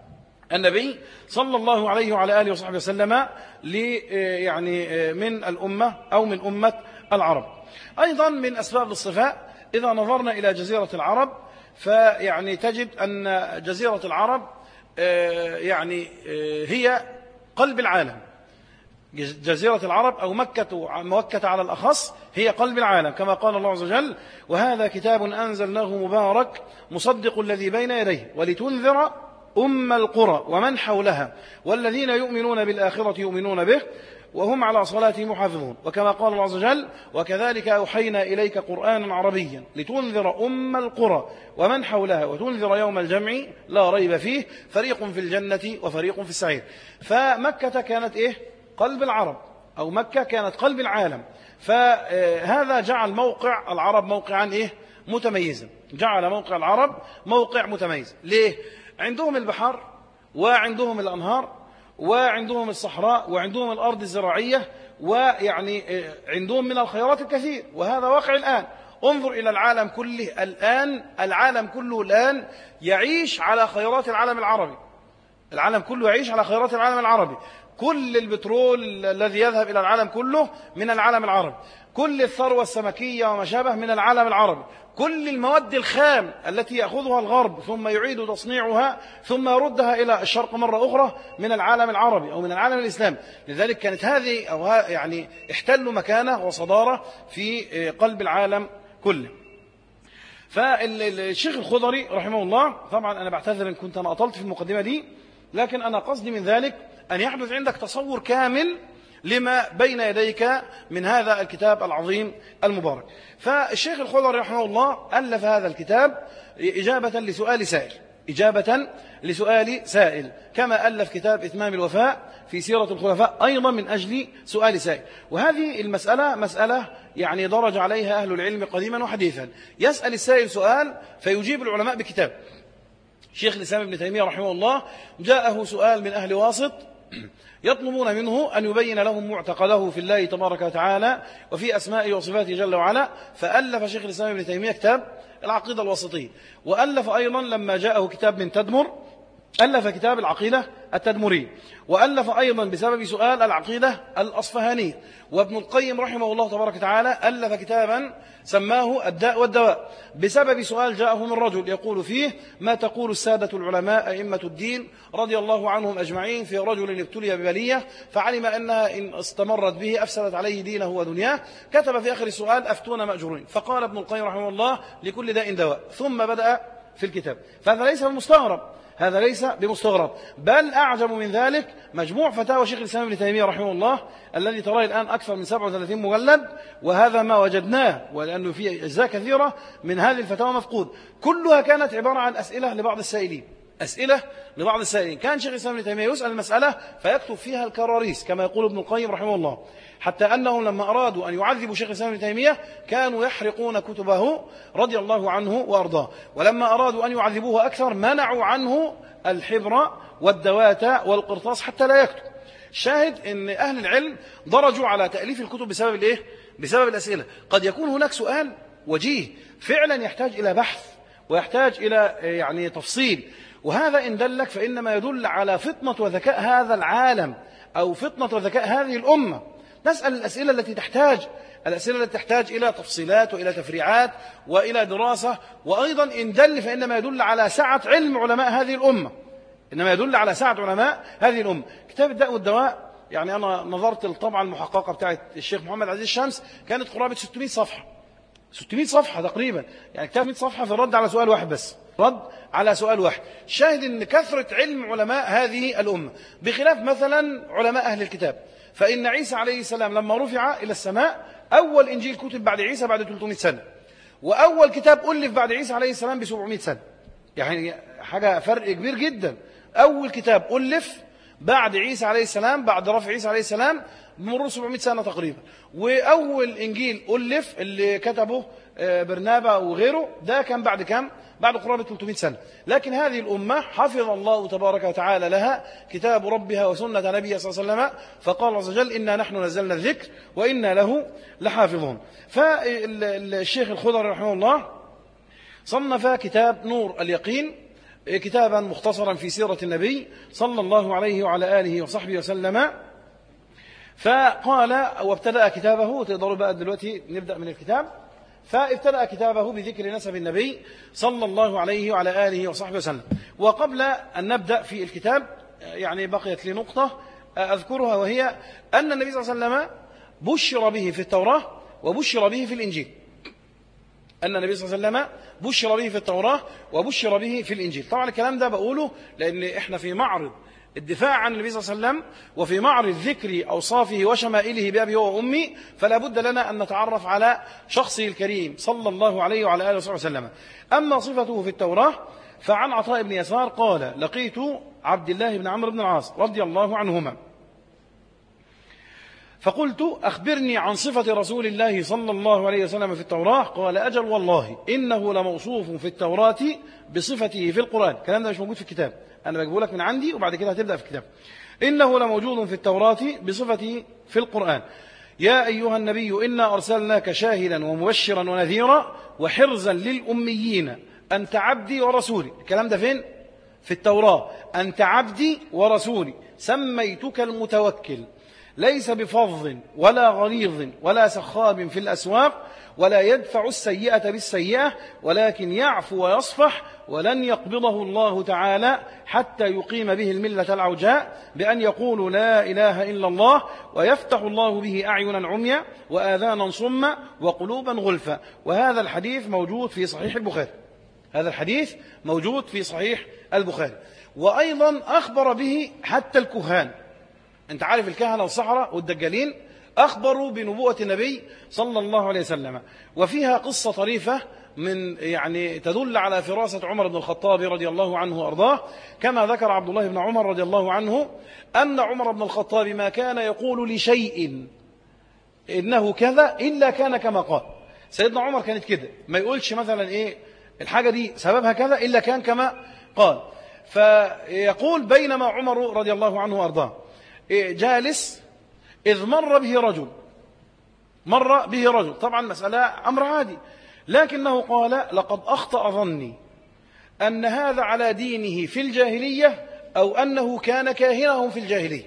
النبي صلى الله عليه وعلى آله وصحبه وسلم يعني من الأمة أو من أمة العرب. أيضا من أسباب الاصطفاء إذا نظرنا إلى جزيرة العرب فيعني تجد أن جزيرة العرب يعني هي قلب العالم. جزيرة العرب أو مكة على الأخص هي قلب العالم، كما قال الله عز وجل: وهذا كتاب أنزلناه مبارك مصدق الذي بين يديه ولتنذر أم القرى ومن حولها والذين يؤمنون بالآخرة يؤمنون به وهم على صلاتهم محافظون. وكما قال الله عز وجل: وكذلك أوحينا إليك قرآنا عربيا لتنذر أم القرى ومن حولها وتنذر يوم الجمع لا ريب فيه فريق في الجنة وفريق في السعير. فمكة كانت قلب العرب، أو مكة كانت قلب العالم. فهذا جعل موقع العرب موقعا متميزا، جعل موقع العرب موقع متميز. ليه؟ عندهم البحار وعندهم الأنهار وعندهم الصحراء وعندهم الأرض الزراعية، ويعني عندهم من الخيرات الكثير، وهذا واقع الآن. انظر إلى العالم كله الآن، العالم كله الآن يعيش على خيرات العالم العربي. العالم كله يعيش على خيرات العالم العربي. كل البترول الذي يذهب إلى العالم كله من العالم العربي، كل الثروة السمكية وما شابه من العالم العربي، كل المواد الخام التي يأخذها الغرب ثم يعيد تصنيعها ثم يردها إلى الشرق مرة أخرى من العالم العربي أو من العالم الإسلامي. لذلك كانت هذه أو يعني احتلوا مكانة وصدارة في قلب العالم كله. فالشيخ الخضري رحمه الله، طبعا أنا بعتذر إن كنت أنا أطلت في المقدمة دي، لكن أنا قصدي من ذلك أن يحدث عندك تصور كامل لما بين يديك من هذا الكتاب العظيم المبارك. فالشيخ الخضري رحمه الله ألف هذا الكتاب إجابة لسؤال سائل، كما ألف كتاب إتمام الوفاء في سيرة الخلفاء أيضا من أجل سؤال سائل. وهذه المسألة مسألة يعني درج عليها أهل العلم قديما وحديثا، يسأل السائل سؤال فيجيب العلماء بكتاب. شيخ الإسلام ابن تيمية رحمه الله جاءه سؤال من أهل واسط يطلبون منه أن يبين لهم معتقده في الله تبارك وتعالى وفي أسمائه وصفاته جل وعلا، فألف شيخ الإسلام ابن تيمية كتاب العقيدة الواسطية. وألف أيضا لما جاءه كتاب من تدمر ألف كتاب العقيدة التدمرية، وألف أيضا بسبب سؤال العقيدة الأصفهانية. وابن القيم رحمه الله تبارك وتعالى ألف كتابا سماه الداء والدواء بسبب سؤال جاءه من رجل يقول فيه: ما تقول السادة العلماء أئمة الدين رضي الله عنهم أجمعين في رجل ابتلي ببلية فعلم أنها إن استمرت به أفسدت عليه دينه ودنياه، كتب في آخر السؤال: أفتون مأجورين. فقال ابن القيم رحمه الله: لكل داء دواء، ثم بدأ في الكتاب. فهذا ليس بمستغرب، هذا ليس بمستغرب، بل أعجب من ذلك مجموع فتاوى شيخ الإسلام ابن تيمية رحمه الله الذي تراه الآن أكثر من 37 مجلد، وهذا ما وجدناه، ولأنه في أجزاء كثيرة من هذه الفتاوى مفقود، كلها كانت عبارة عن أسئلة لبعض السائلين. كان شيخ الإسلام ابن تيمية يسأل المسألة فيكتب فيها الكراريس كما يقول ابن القيم رحمه الله، حتى أنهم لما أرادوا أن يعذبوا شيخ الإسلام ابن تيمية كانوا يحرقون كتبه رضي الله عنه وأرضاه، ولما أرادوا أن يعذبوه أكثر منعوا عنه الحبر والدوات والقرطاس حتى لا يكتب. شاهد أن أهل العلم درجوا على تأليف الكتب بسبب بسبب الأسئلة. قد يكون هناك سؤال وجيه فعلا يحتاج إلى بحث ويحتاج إلى يعني تفصيل، وهذا إن دلك فإنما يدل على فطنة وذكاء هذا العالم أو فطنة وذكاء هذه الأمة. نسأل الأسئلة التي تحتاج إلى تفصيلات وإلى تفريعات وإلى دراسة، وأيضا إن دل فإنما يدل على سعة علم علماء هذه الأمة، كتاب الداء والدواء يعني أنا نظرت الطبعة المحققة بتاعت الشيخ محمد عزيز الشمس كانت قرابة 600 صفحة تقريبا، يعني كتاب 100 صفحة في الرد على سؤال واحد بس، رد على سؤال واحد. شاهد أن كثرة علم علماء هذه الأمة بخلاف مثلا علماء أهل الكتاب. فإن عيسى عليه السلام لما رفع إلى السماء أول إنجيل كتب بعد عيسى بعد 300 سنة، وأول كتاب ألف بعد عيسى عليه السلام ب700 سنة، يعني حاجة فرق كبير جدا. أول كتاب ألف بعد عيسى عليه السلام بعد رفع عيسى عليه السلام بمرور 700 سنة تقريبا، وأول إنجيل ألف اللي كتبه برنابا وغيره ده كان بعد كم؟ بعد قرابة 300 سنة. لكن هذه الأمة حفظ الله تبارك وتعالى لها كتاب ربها وسنة نبيه صلى الله عليه وسلم، فقال عز وجل: إنا نحن نزلنا الذكر وإنا له لحافظون. فالشيخ الخضري رحمه الله صنف كتاب نور اليقين كتابا مختصرا في سيرة النبي صلى الله عليه وعلى آله وصحبه وسلم. فقال وابتدأ كتابه، تقدروا بقى دلوقتي نبدأ من الكتاب. فابتدأ كتابه بذكر نسب النبي صلى الله عليه وعلى آله وصحبه وسلم. وقبل أن نبدأ في الكتاب يعني بقيت لي نقطة أذكرها، وهي أن النبي صلى الله عليه وسلم بشر به في التوراة وبشر به في الإنجيل. أن النبي صلى الله عليه وسلم بشر به في التوراة وبشر به في الإنجيل. طبعا الكلام ده بقوله لأن إحنا في معرض الدفاع عن النبي صلى الله عليه وسلم وفي معرض ذكر أوصافه وشمائله بأبي وأمي، فلا بد لنا أن نتعرف على شخصه الكريم صلى الله عليه وعلى آله وسلم. أما صفته في التوراة فعن عطاء بن يسار قال: لقيت عبد الله بن عمرو بن العاص رضي الله عنهما فقلت: أخبرني عن صفة رسول الله صلى الله عليه وسلم في التوراة. قال: أجل والله إنه لموصوف في التوراة بصفته في القرآن. الكلام ده مش موجود في الكتاب، أنا بجيبه لك من عندي وبعد كده هتبدأ في الكتاب. إنه لموجود في التوراة بصفته في القرآن. يا أيها النبي إنا أرسلناك شاهدا ومبشرا ونذيرا وحرزا للأميين أنت عبدي ورسولي. الكلام ده فين؟ في التوراة. أنت عبدي ورسولي سميتك المتوكل، ليس بفظ ولا غليظ ولا سخاب في الأسواق، ولا يدفع السيئة بالسيئة، ولكن يعفو ويصفح، ولن يقبضه الله تعالى حتى يقيم به الملة العوجاء بأن يقول لا إله إلا الله، ويفتح الله به أعينا عميا وآذانا صما وقلوبا غلفا. وهذا الحديث موجود في صحيح البخاري. هذا الحديث موجود في صحيح البخاري. وأيضا أخبر به حتى الكهان. أنت عارف الكهنة والسحرة والدجالين أخبروا بنبوة النبي صلى الله عليه وسلم. وفيها قصة طريفة من يعني تدل على فراسة عمر بن الخطاب رضي الله عنه وأرضاه. كما ذكر عبد الله بن عمر رضي الله عنه أن عمر بن الخطاب ما كان يقول لشيء إنه كذا إلا كان كما قال. سيدنا عمر كانت كده، ما يقولش مثلا إيه الحاجة دي سببها كذا إلا كان كما قال. فيقول: بينما عمر رضي الله عنه وأرضاه جالس إذ مر به رجل. طبعا مسألة أمر عادي، لكنه قال: لقد أخطأ ظني أن هذا على دينه في الجاهلية أو أنه كان كاهنهم في الجاهلية.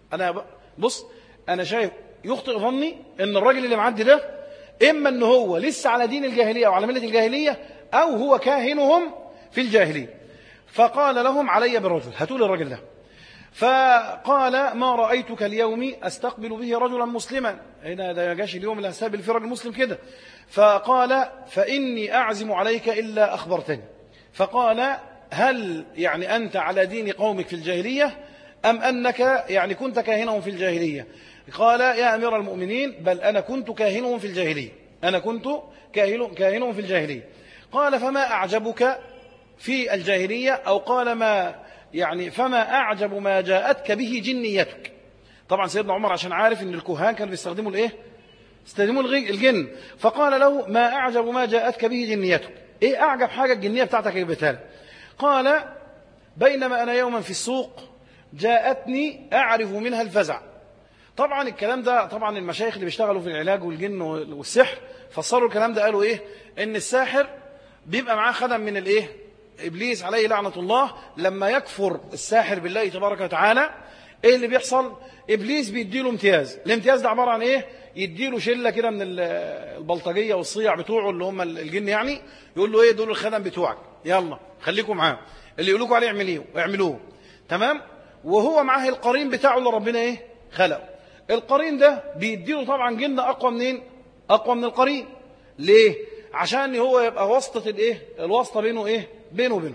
أنا شايف يخطئ ظني أن الرجل اللي معدي ده إما أنه هو لسه على دين الجاهلية أو على ملة الجاهلية، أو هو كاهنهم في الجاهلية. فقال لهم: علي بالرجل، هاتوا لي الرجل ده. فقال: ما رأيتك اليوم أستقبل به رجلا مسلما. هنا ده جاش اليوم اللي هستقبل فيه رجل مسلم كده. فقال: فإني أعزم عليك إلا أخبرتني. فقال: هل يعني أنت على دين قومك في الجاهلية أم أنك يعني كنت كاهنهم في الجاهلية؟ قال: يا أمير المؤمنين، بل أنا كنت كاهنهم في الجاهلية، أنا كنت كاهنهم في الجاهلية. قال: فما أعجبك في الجاهلية؟ أو قال: فما أعجب ما جاءتك به جنيتك. طبعا سيدنا عمر عشان عارف ان الكهان كانوا بيستخدموا الايه؟ استخدموا الجن. فقال له: ما أعجب ما جاءتك به جنيتك؟ ايه أعجب حاجة الجنية بتاعتك جبتها لي؟ قال: بينما أنا يوما في السوق جاءتني أعرف منها الفزع. طبعا الكلام ده طبعا المشايخ اللي بيشتغلوا في العلاج والجن والسحر فسروا الكلام ده، قالوا ايه؟ ان الساحر بيبقى معاه خدم من الايه؟ إبليس عليه لعنة الله. لما يكفر الساحر بالله تبارك وتعالى إيه اللي بيحصل؟ إبليس بيديله امتياز. الامتياز ده عبارة عن إيه؟ يديله شلة كده من البلطجية والصيع بتوعه اللي هم الجن، يعني يقول له إيه؟ دول الخدم بتوعك، يلا خليكم معاه، اللي يقولوكوا عليه اعملوه. تمام؟ وهو معاه القرين بتاعه اللي ربنا إيه؟ خلقه. القرين ده بيديله طبعا جن أقوى منين؟ أقوى من القرين. ليه؟ عشان هو يبقى واسطة الإيه؟ الواسطة بينه إيه؟ بينه وبينه.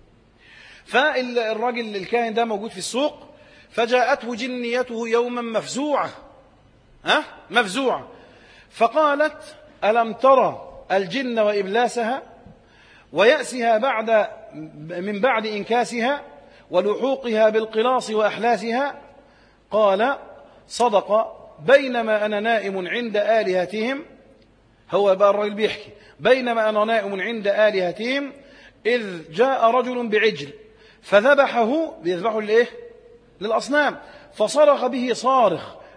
فالراجل الكاهن ده موجود في السوق، فجاءته جنيته يوما مفزوعة فقالت: ألم ترى الجن وإبلاسها ويأسها من بعد إنكاسها ولحوقها بالقلاص وأحلاسها؟ قال: صدق، بينما أنا نائم عند آلهتهم. هو بقى الراجل بيحكي: بينما أنا نائم عند آلهتهم إذ جاء رجل بعجل فذبحه، بيذبحه للأصنام، فصرخ به صارخ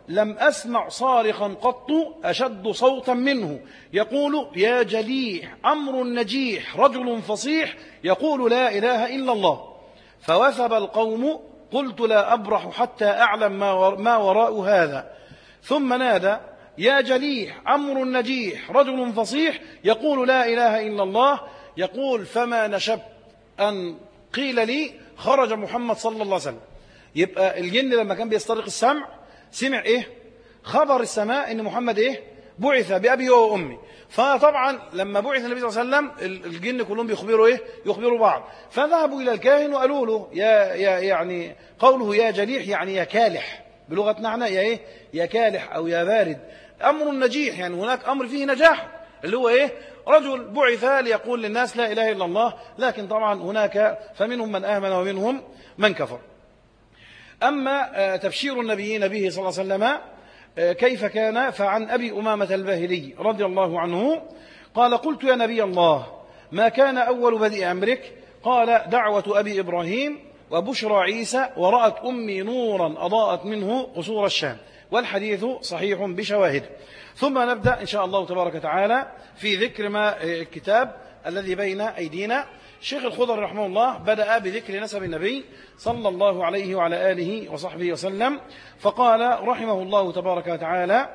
لم أسمع صارخا قط أشد صوتا منه يقول يا جليح أمر نجيح رجل فصيح يقول لا إله إلا الله. فوثب القوم قلت لا أبرح حتى أعلم ما وراء هذا. ثم نادى يا جليح أمر نجيح رجل فصيح يقول لا إله إلا الله. يقول فما نشبت أن قيل لي خرج محمد صلى الله عليه وسلم. يبقى الجن لما كان بيسترق السمع سمع إيه؟ خبر السماء إن محمد إيه؟ بعث بأبي وأمي. فطبعا لما بعث النبي صلى الله عليه وسلم الجن كلهم بيخبروا إيه؟ يخبروا بعض. فذهبوا إلى الكاهن وقالوا له يعني قوله يا جليح يعني يا كالح بلغة نحن يا إيه؟ يا كالح أو يا بارد. أمر نجيح يعني هناك أمر فيه نجاح اللي هو إيه؟ رجل بعث ليقول للناس لا إله إلا الله. لكن طبعا هناك فمنهم من آمن ومنهم من كفر. أما تبشير النبيين به صلى الله عليه وسلم كيف كان؟ فعن أبي أمامة الباهلي رضي الله عنه قال قلت يا نبي الله ما كان أول بدء أمرك؟ قال دعوة أبي إبراهيم وبشرى عيسى ورأت أمي نورا أضاءت منه قصور الشام. والحديث صحيح بشواهد. ثم نبدأ إن شاء الله تبارك وتعالى في ذكر ما الكتاب الذي بين أيدينا. الشيخ الخضر رحمه الله بدأ بذكر نسب النبي صلى الله عليه وعلى آله وصحبه وسلم. فقال رحمه الله تبارك وتعالى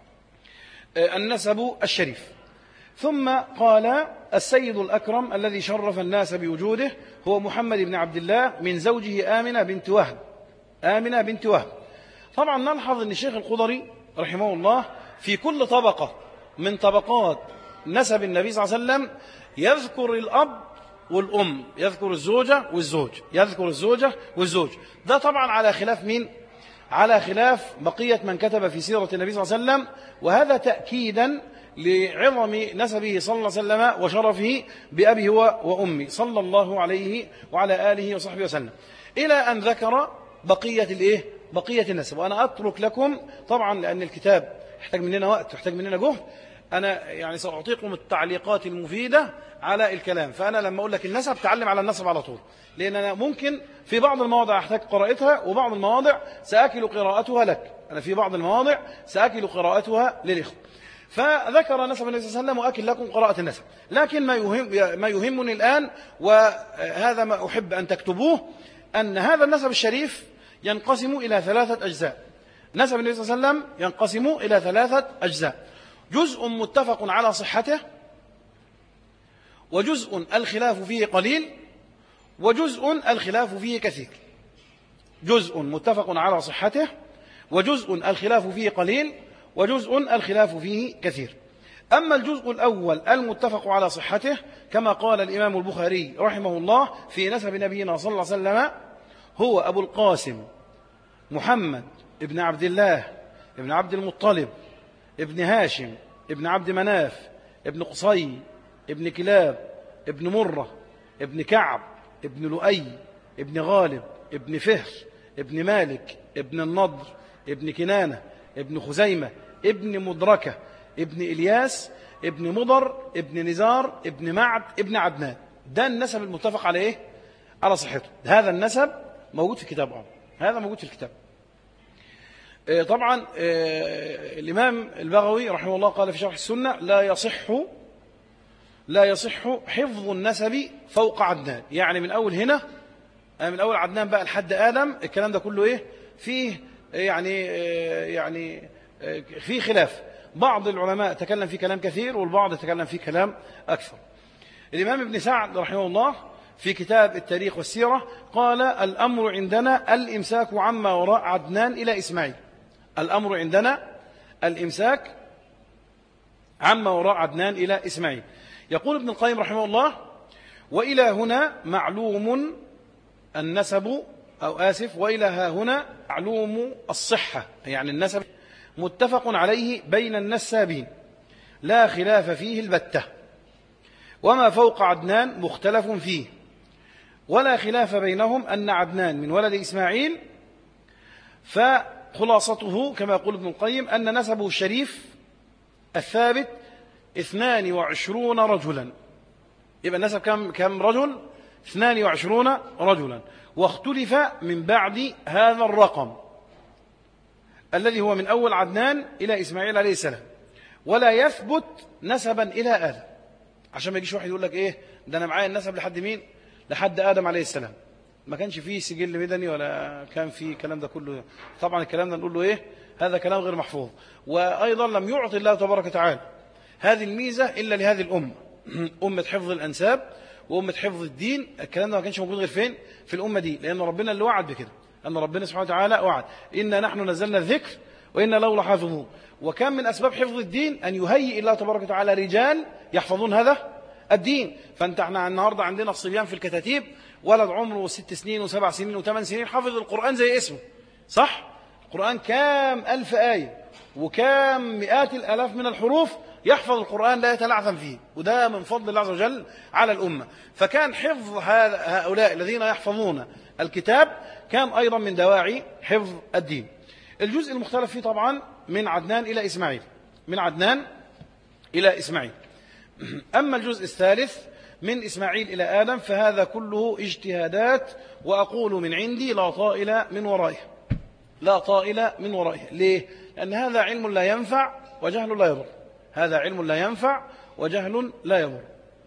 النسب الشريف. ثم قال السيد الأكرم الذي شرف الناس بوجوده هو محمد بن عبد الله من زوجه آمنة بنت وهب. طبعا نلحظ أن الشيخ الخضري رحمه الله في كل طبقة من طبقات نسب النبي صلى الله عليه وسلم يذكر الأب والأم، يذكر الزوجة والزوج. ده طبعا على خلاف مين؟ على خلاف بقية من كتب في سيرة النبي صلى الله عليه وسلم. وهذا تأكيدا لعظم نسبه صلى الله عليه وسلم وشرفه بأبي هو وأمي صلى الله عليه وعلى آله وصحبه وسلم، إلى أن ذكر بقية النسب. وأنا أترك لكم طبعا لأن الكتاب يحتاج مننا وقت ويحتاج مننا جهد. أنا يعني سأعطيكم التعليقات المفيدة على الكلام. فأنا لما أقول لك النسب تعلم على النسب على طول، لأن أنا ممكن في بعض المواضع أحتاج قراءتها وبعض المواضع سأكل قراءتها لك. أنا في بعض المواضع سأكل قراءتها للإخوة. فذكر نسب النبي صلى الله عليه وسلم وأكل لكم قراءة النسب. لكن ما يهمني الآن وهذا ما أحب أن تكتبوه أن هذا النسب الشريف ينقسم إلى 3 أجزاء. نسب النبي صلى الله عليه وسلم ينقسم إلى 3 أجزاء: جزء متفق على صحته، وجزء الخلاف فيه قليل، وجزء الخلاف فيه كثير. جزء متفق على صحته، وجزء الخلاف فيه قليل، وجزء الخلاف فيه كثير. أما الجزء الأول المتفق على صحته كما قال الإمام البخاري رحمه الله في نسب نبينا صلى الله عليه وسلم هو أبو القاسم محمد ابن عبد الله ابن عبد المطلب ابن هاشم ابن عبد مناف ابن قصي ابن كلاب ابن مرة ابن كعب ابن لؤي ابن غالب ابن فهر ابن مالك ابن النضر ابن كنانة ابن خزيمة ابن مدركة ابن إلياس ابن مضر ابن نزار ابن معد ابن عدنان. ده النسب المتفق عليه على صحته. هذا النسب موجود في الكتاب. هذا موجود في الكتاب. طبعا الإمام البغوي رحمه الله قال في شرح السنة لا يصح حفظ النسب فوق عدنان. يعني من أول هنا من أول عدنان بقى لحد آدم الكلام ده كله فيه يعني فيه خلاف. بعض العلماء تكلم فيه كلام كثير والبعض تكلم فيه كلام أكثر. الإمام ابن سعد رحمه الله في كتاب التاريخ والسيرة قال الأمر عندنا الإمساك عما وراء عدنان إلى إسماعيل. الأمر عندنا الإمساك عما وراء عدنان إلى إسماعيل. يقول ابن القيم رحمه الله وإلى هنا معلوم النسب وإلى ها هنا معلوم الصحة، يعني النسب متفق عليه بين النسابين لا خلاف فيه البتة، وما فوق عدنان مختلف فيه، ولا خلاف بينهم أن عدنان من ولد إسماعيل. فخلاصته كما يقول ابن القيم أن نسبه الشريف الثابت 22 رجلا. يبقى النسب كم رجل؟ 22 رجلا. واختلف من بعد هذا الرقم الذي هو من أول عدنان إلى إسماعيل عليه السلام، ولا يثبت نسبا إلى آدم، عشان ما يجيش واحد يقول لك إيه ده أنا معايا النسب لحد مين؟ لحد آدم عليه السلام. ما كانش فيه سجل مدني ولا كان فيه الكلام ده كله. طبعا الكلام ده نقول له إيه؟ هذا كلام غير محفوظ. وأيضا لم يعطي الله تبارك وتعالى هذه الميزة إلا لهذه الأمة، أمة حفظ الأنساب وأمة حفظ الدين. الكلام ده ما كانش موجود غير فين؟ في الأمة دي، لأن ربنا اللي وعد بكده، أن ربنا سبحانه وتعالى وعد إنا نحن نزلنا الذكر وإنا له لحافظون. وكان من أسباب حفظ الدين أن يهيئ الله تبارك وتعالى رجال يحفظون هذا الدين. احنا النهاردة عندنا الصبيان في الكتاتيب، ولد عمره 6 سنين و7 سنين و8 سنين حافظ القرآن زي اسمه، صح؟ القرآن كام ألف آية وكام مئات الآلاف من الحروف، يحفظ القرآن لا يتلعثم فيه، وده من فضل الله عز وجل على الأمة. فكان حفظ هؤلاء الذين يحفظون الكتاب كان أيضا من دواعي حفظ الدين. الجزء المختلف فيه طبعا من عدنان إلى إسماعيل، من عدنان إلى إسماعيل. أما الجزء الثالث من إسماعيل إلى آدم فهذا كله اجتهادات، وأقول من عندي لا طائل من ورائه، لا طائل من ورائه. ليه؟ لأن هذا علم لا ينفع وجهل لا يضر، هذا علم لا ينفع وجهل لا يضر.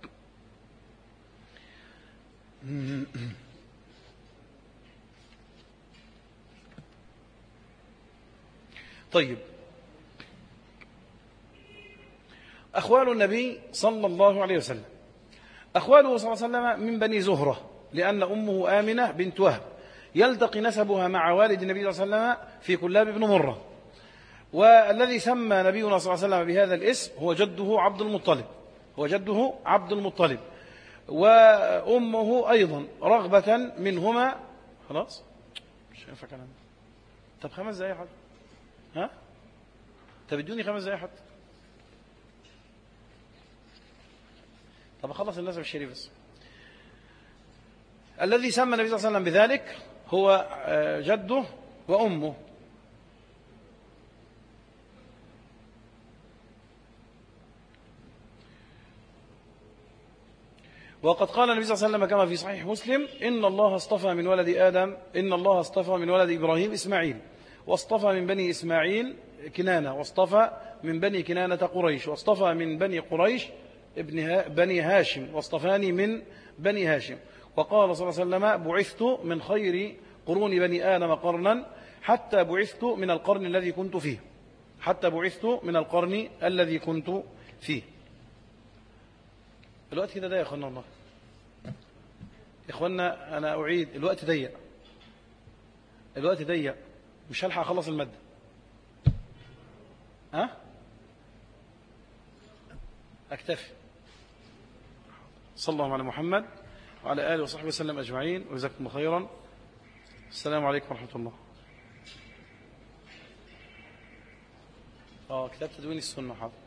طيب، أخوال النبي صلى الله عليه وسلم، أخواله صلى الله عليه وسلم من بني زهرة، لأن أمه آمنة بنت وهب يلتقي نسبها مع والد النبي صلى الله عليه وسلم في كلاب بن مرة. والذي سمى نبينا صلى الله عليه وسلم بهذا الاسم هو جده عبد المطلب، هو جده عبد المطلب. وأمه أيضا رغبة منهما. خلاص مش هينفع كلام. طب 5 دقايق حد، ها؟ طب ادوني 5 دقايق حد. طب أخلص النسب الشريف بس. الذي سمى النبي صلى الله عليه وسلم بذلك هو جده وأمه. وقد قال النبي صلى الله عليه وسلم كما في صحيح مسلم: إن الله اصطفى من ولد آدم، إن الله اصطفى من ولد إبراهيم إسماعيل، واصطفى من بني إسماعيل كنانة، واصطفى من بني كنانة قريش، واصطفى من بني قريش بني هاشم، واصطفاني من بني هاشم. وقال صلى الله عليه وسلم: بعثت من خير قرون بني آدم قرنا، حتى بعثت من القرن الذي كنت فيه، حتى بعثت من القرن الذي كنت فيه. الوقت كده ضيق يا اخوانا، والله يا اخوانا انا اعيد، الوقت ضيق، الوقت ضيق، مش هلحق اخلص الماده. ها اكتفي. صلى الله على محمد وعلى اله وصحبه وسلم اجمعين، وجزاكم خيرا. السلام عليكم ورحمه الله. كتاب تدوين السنه، حاضر.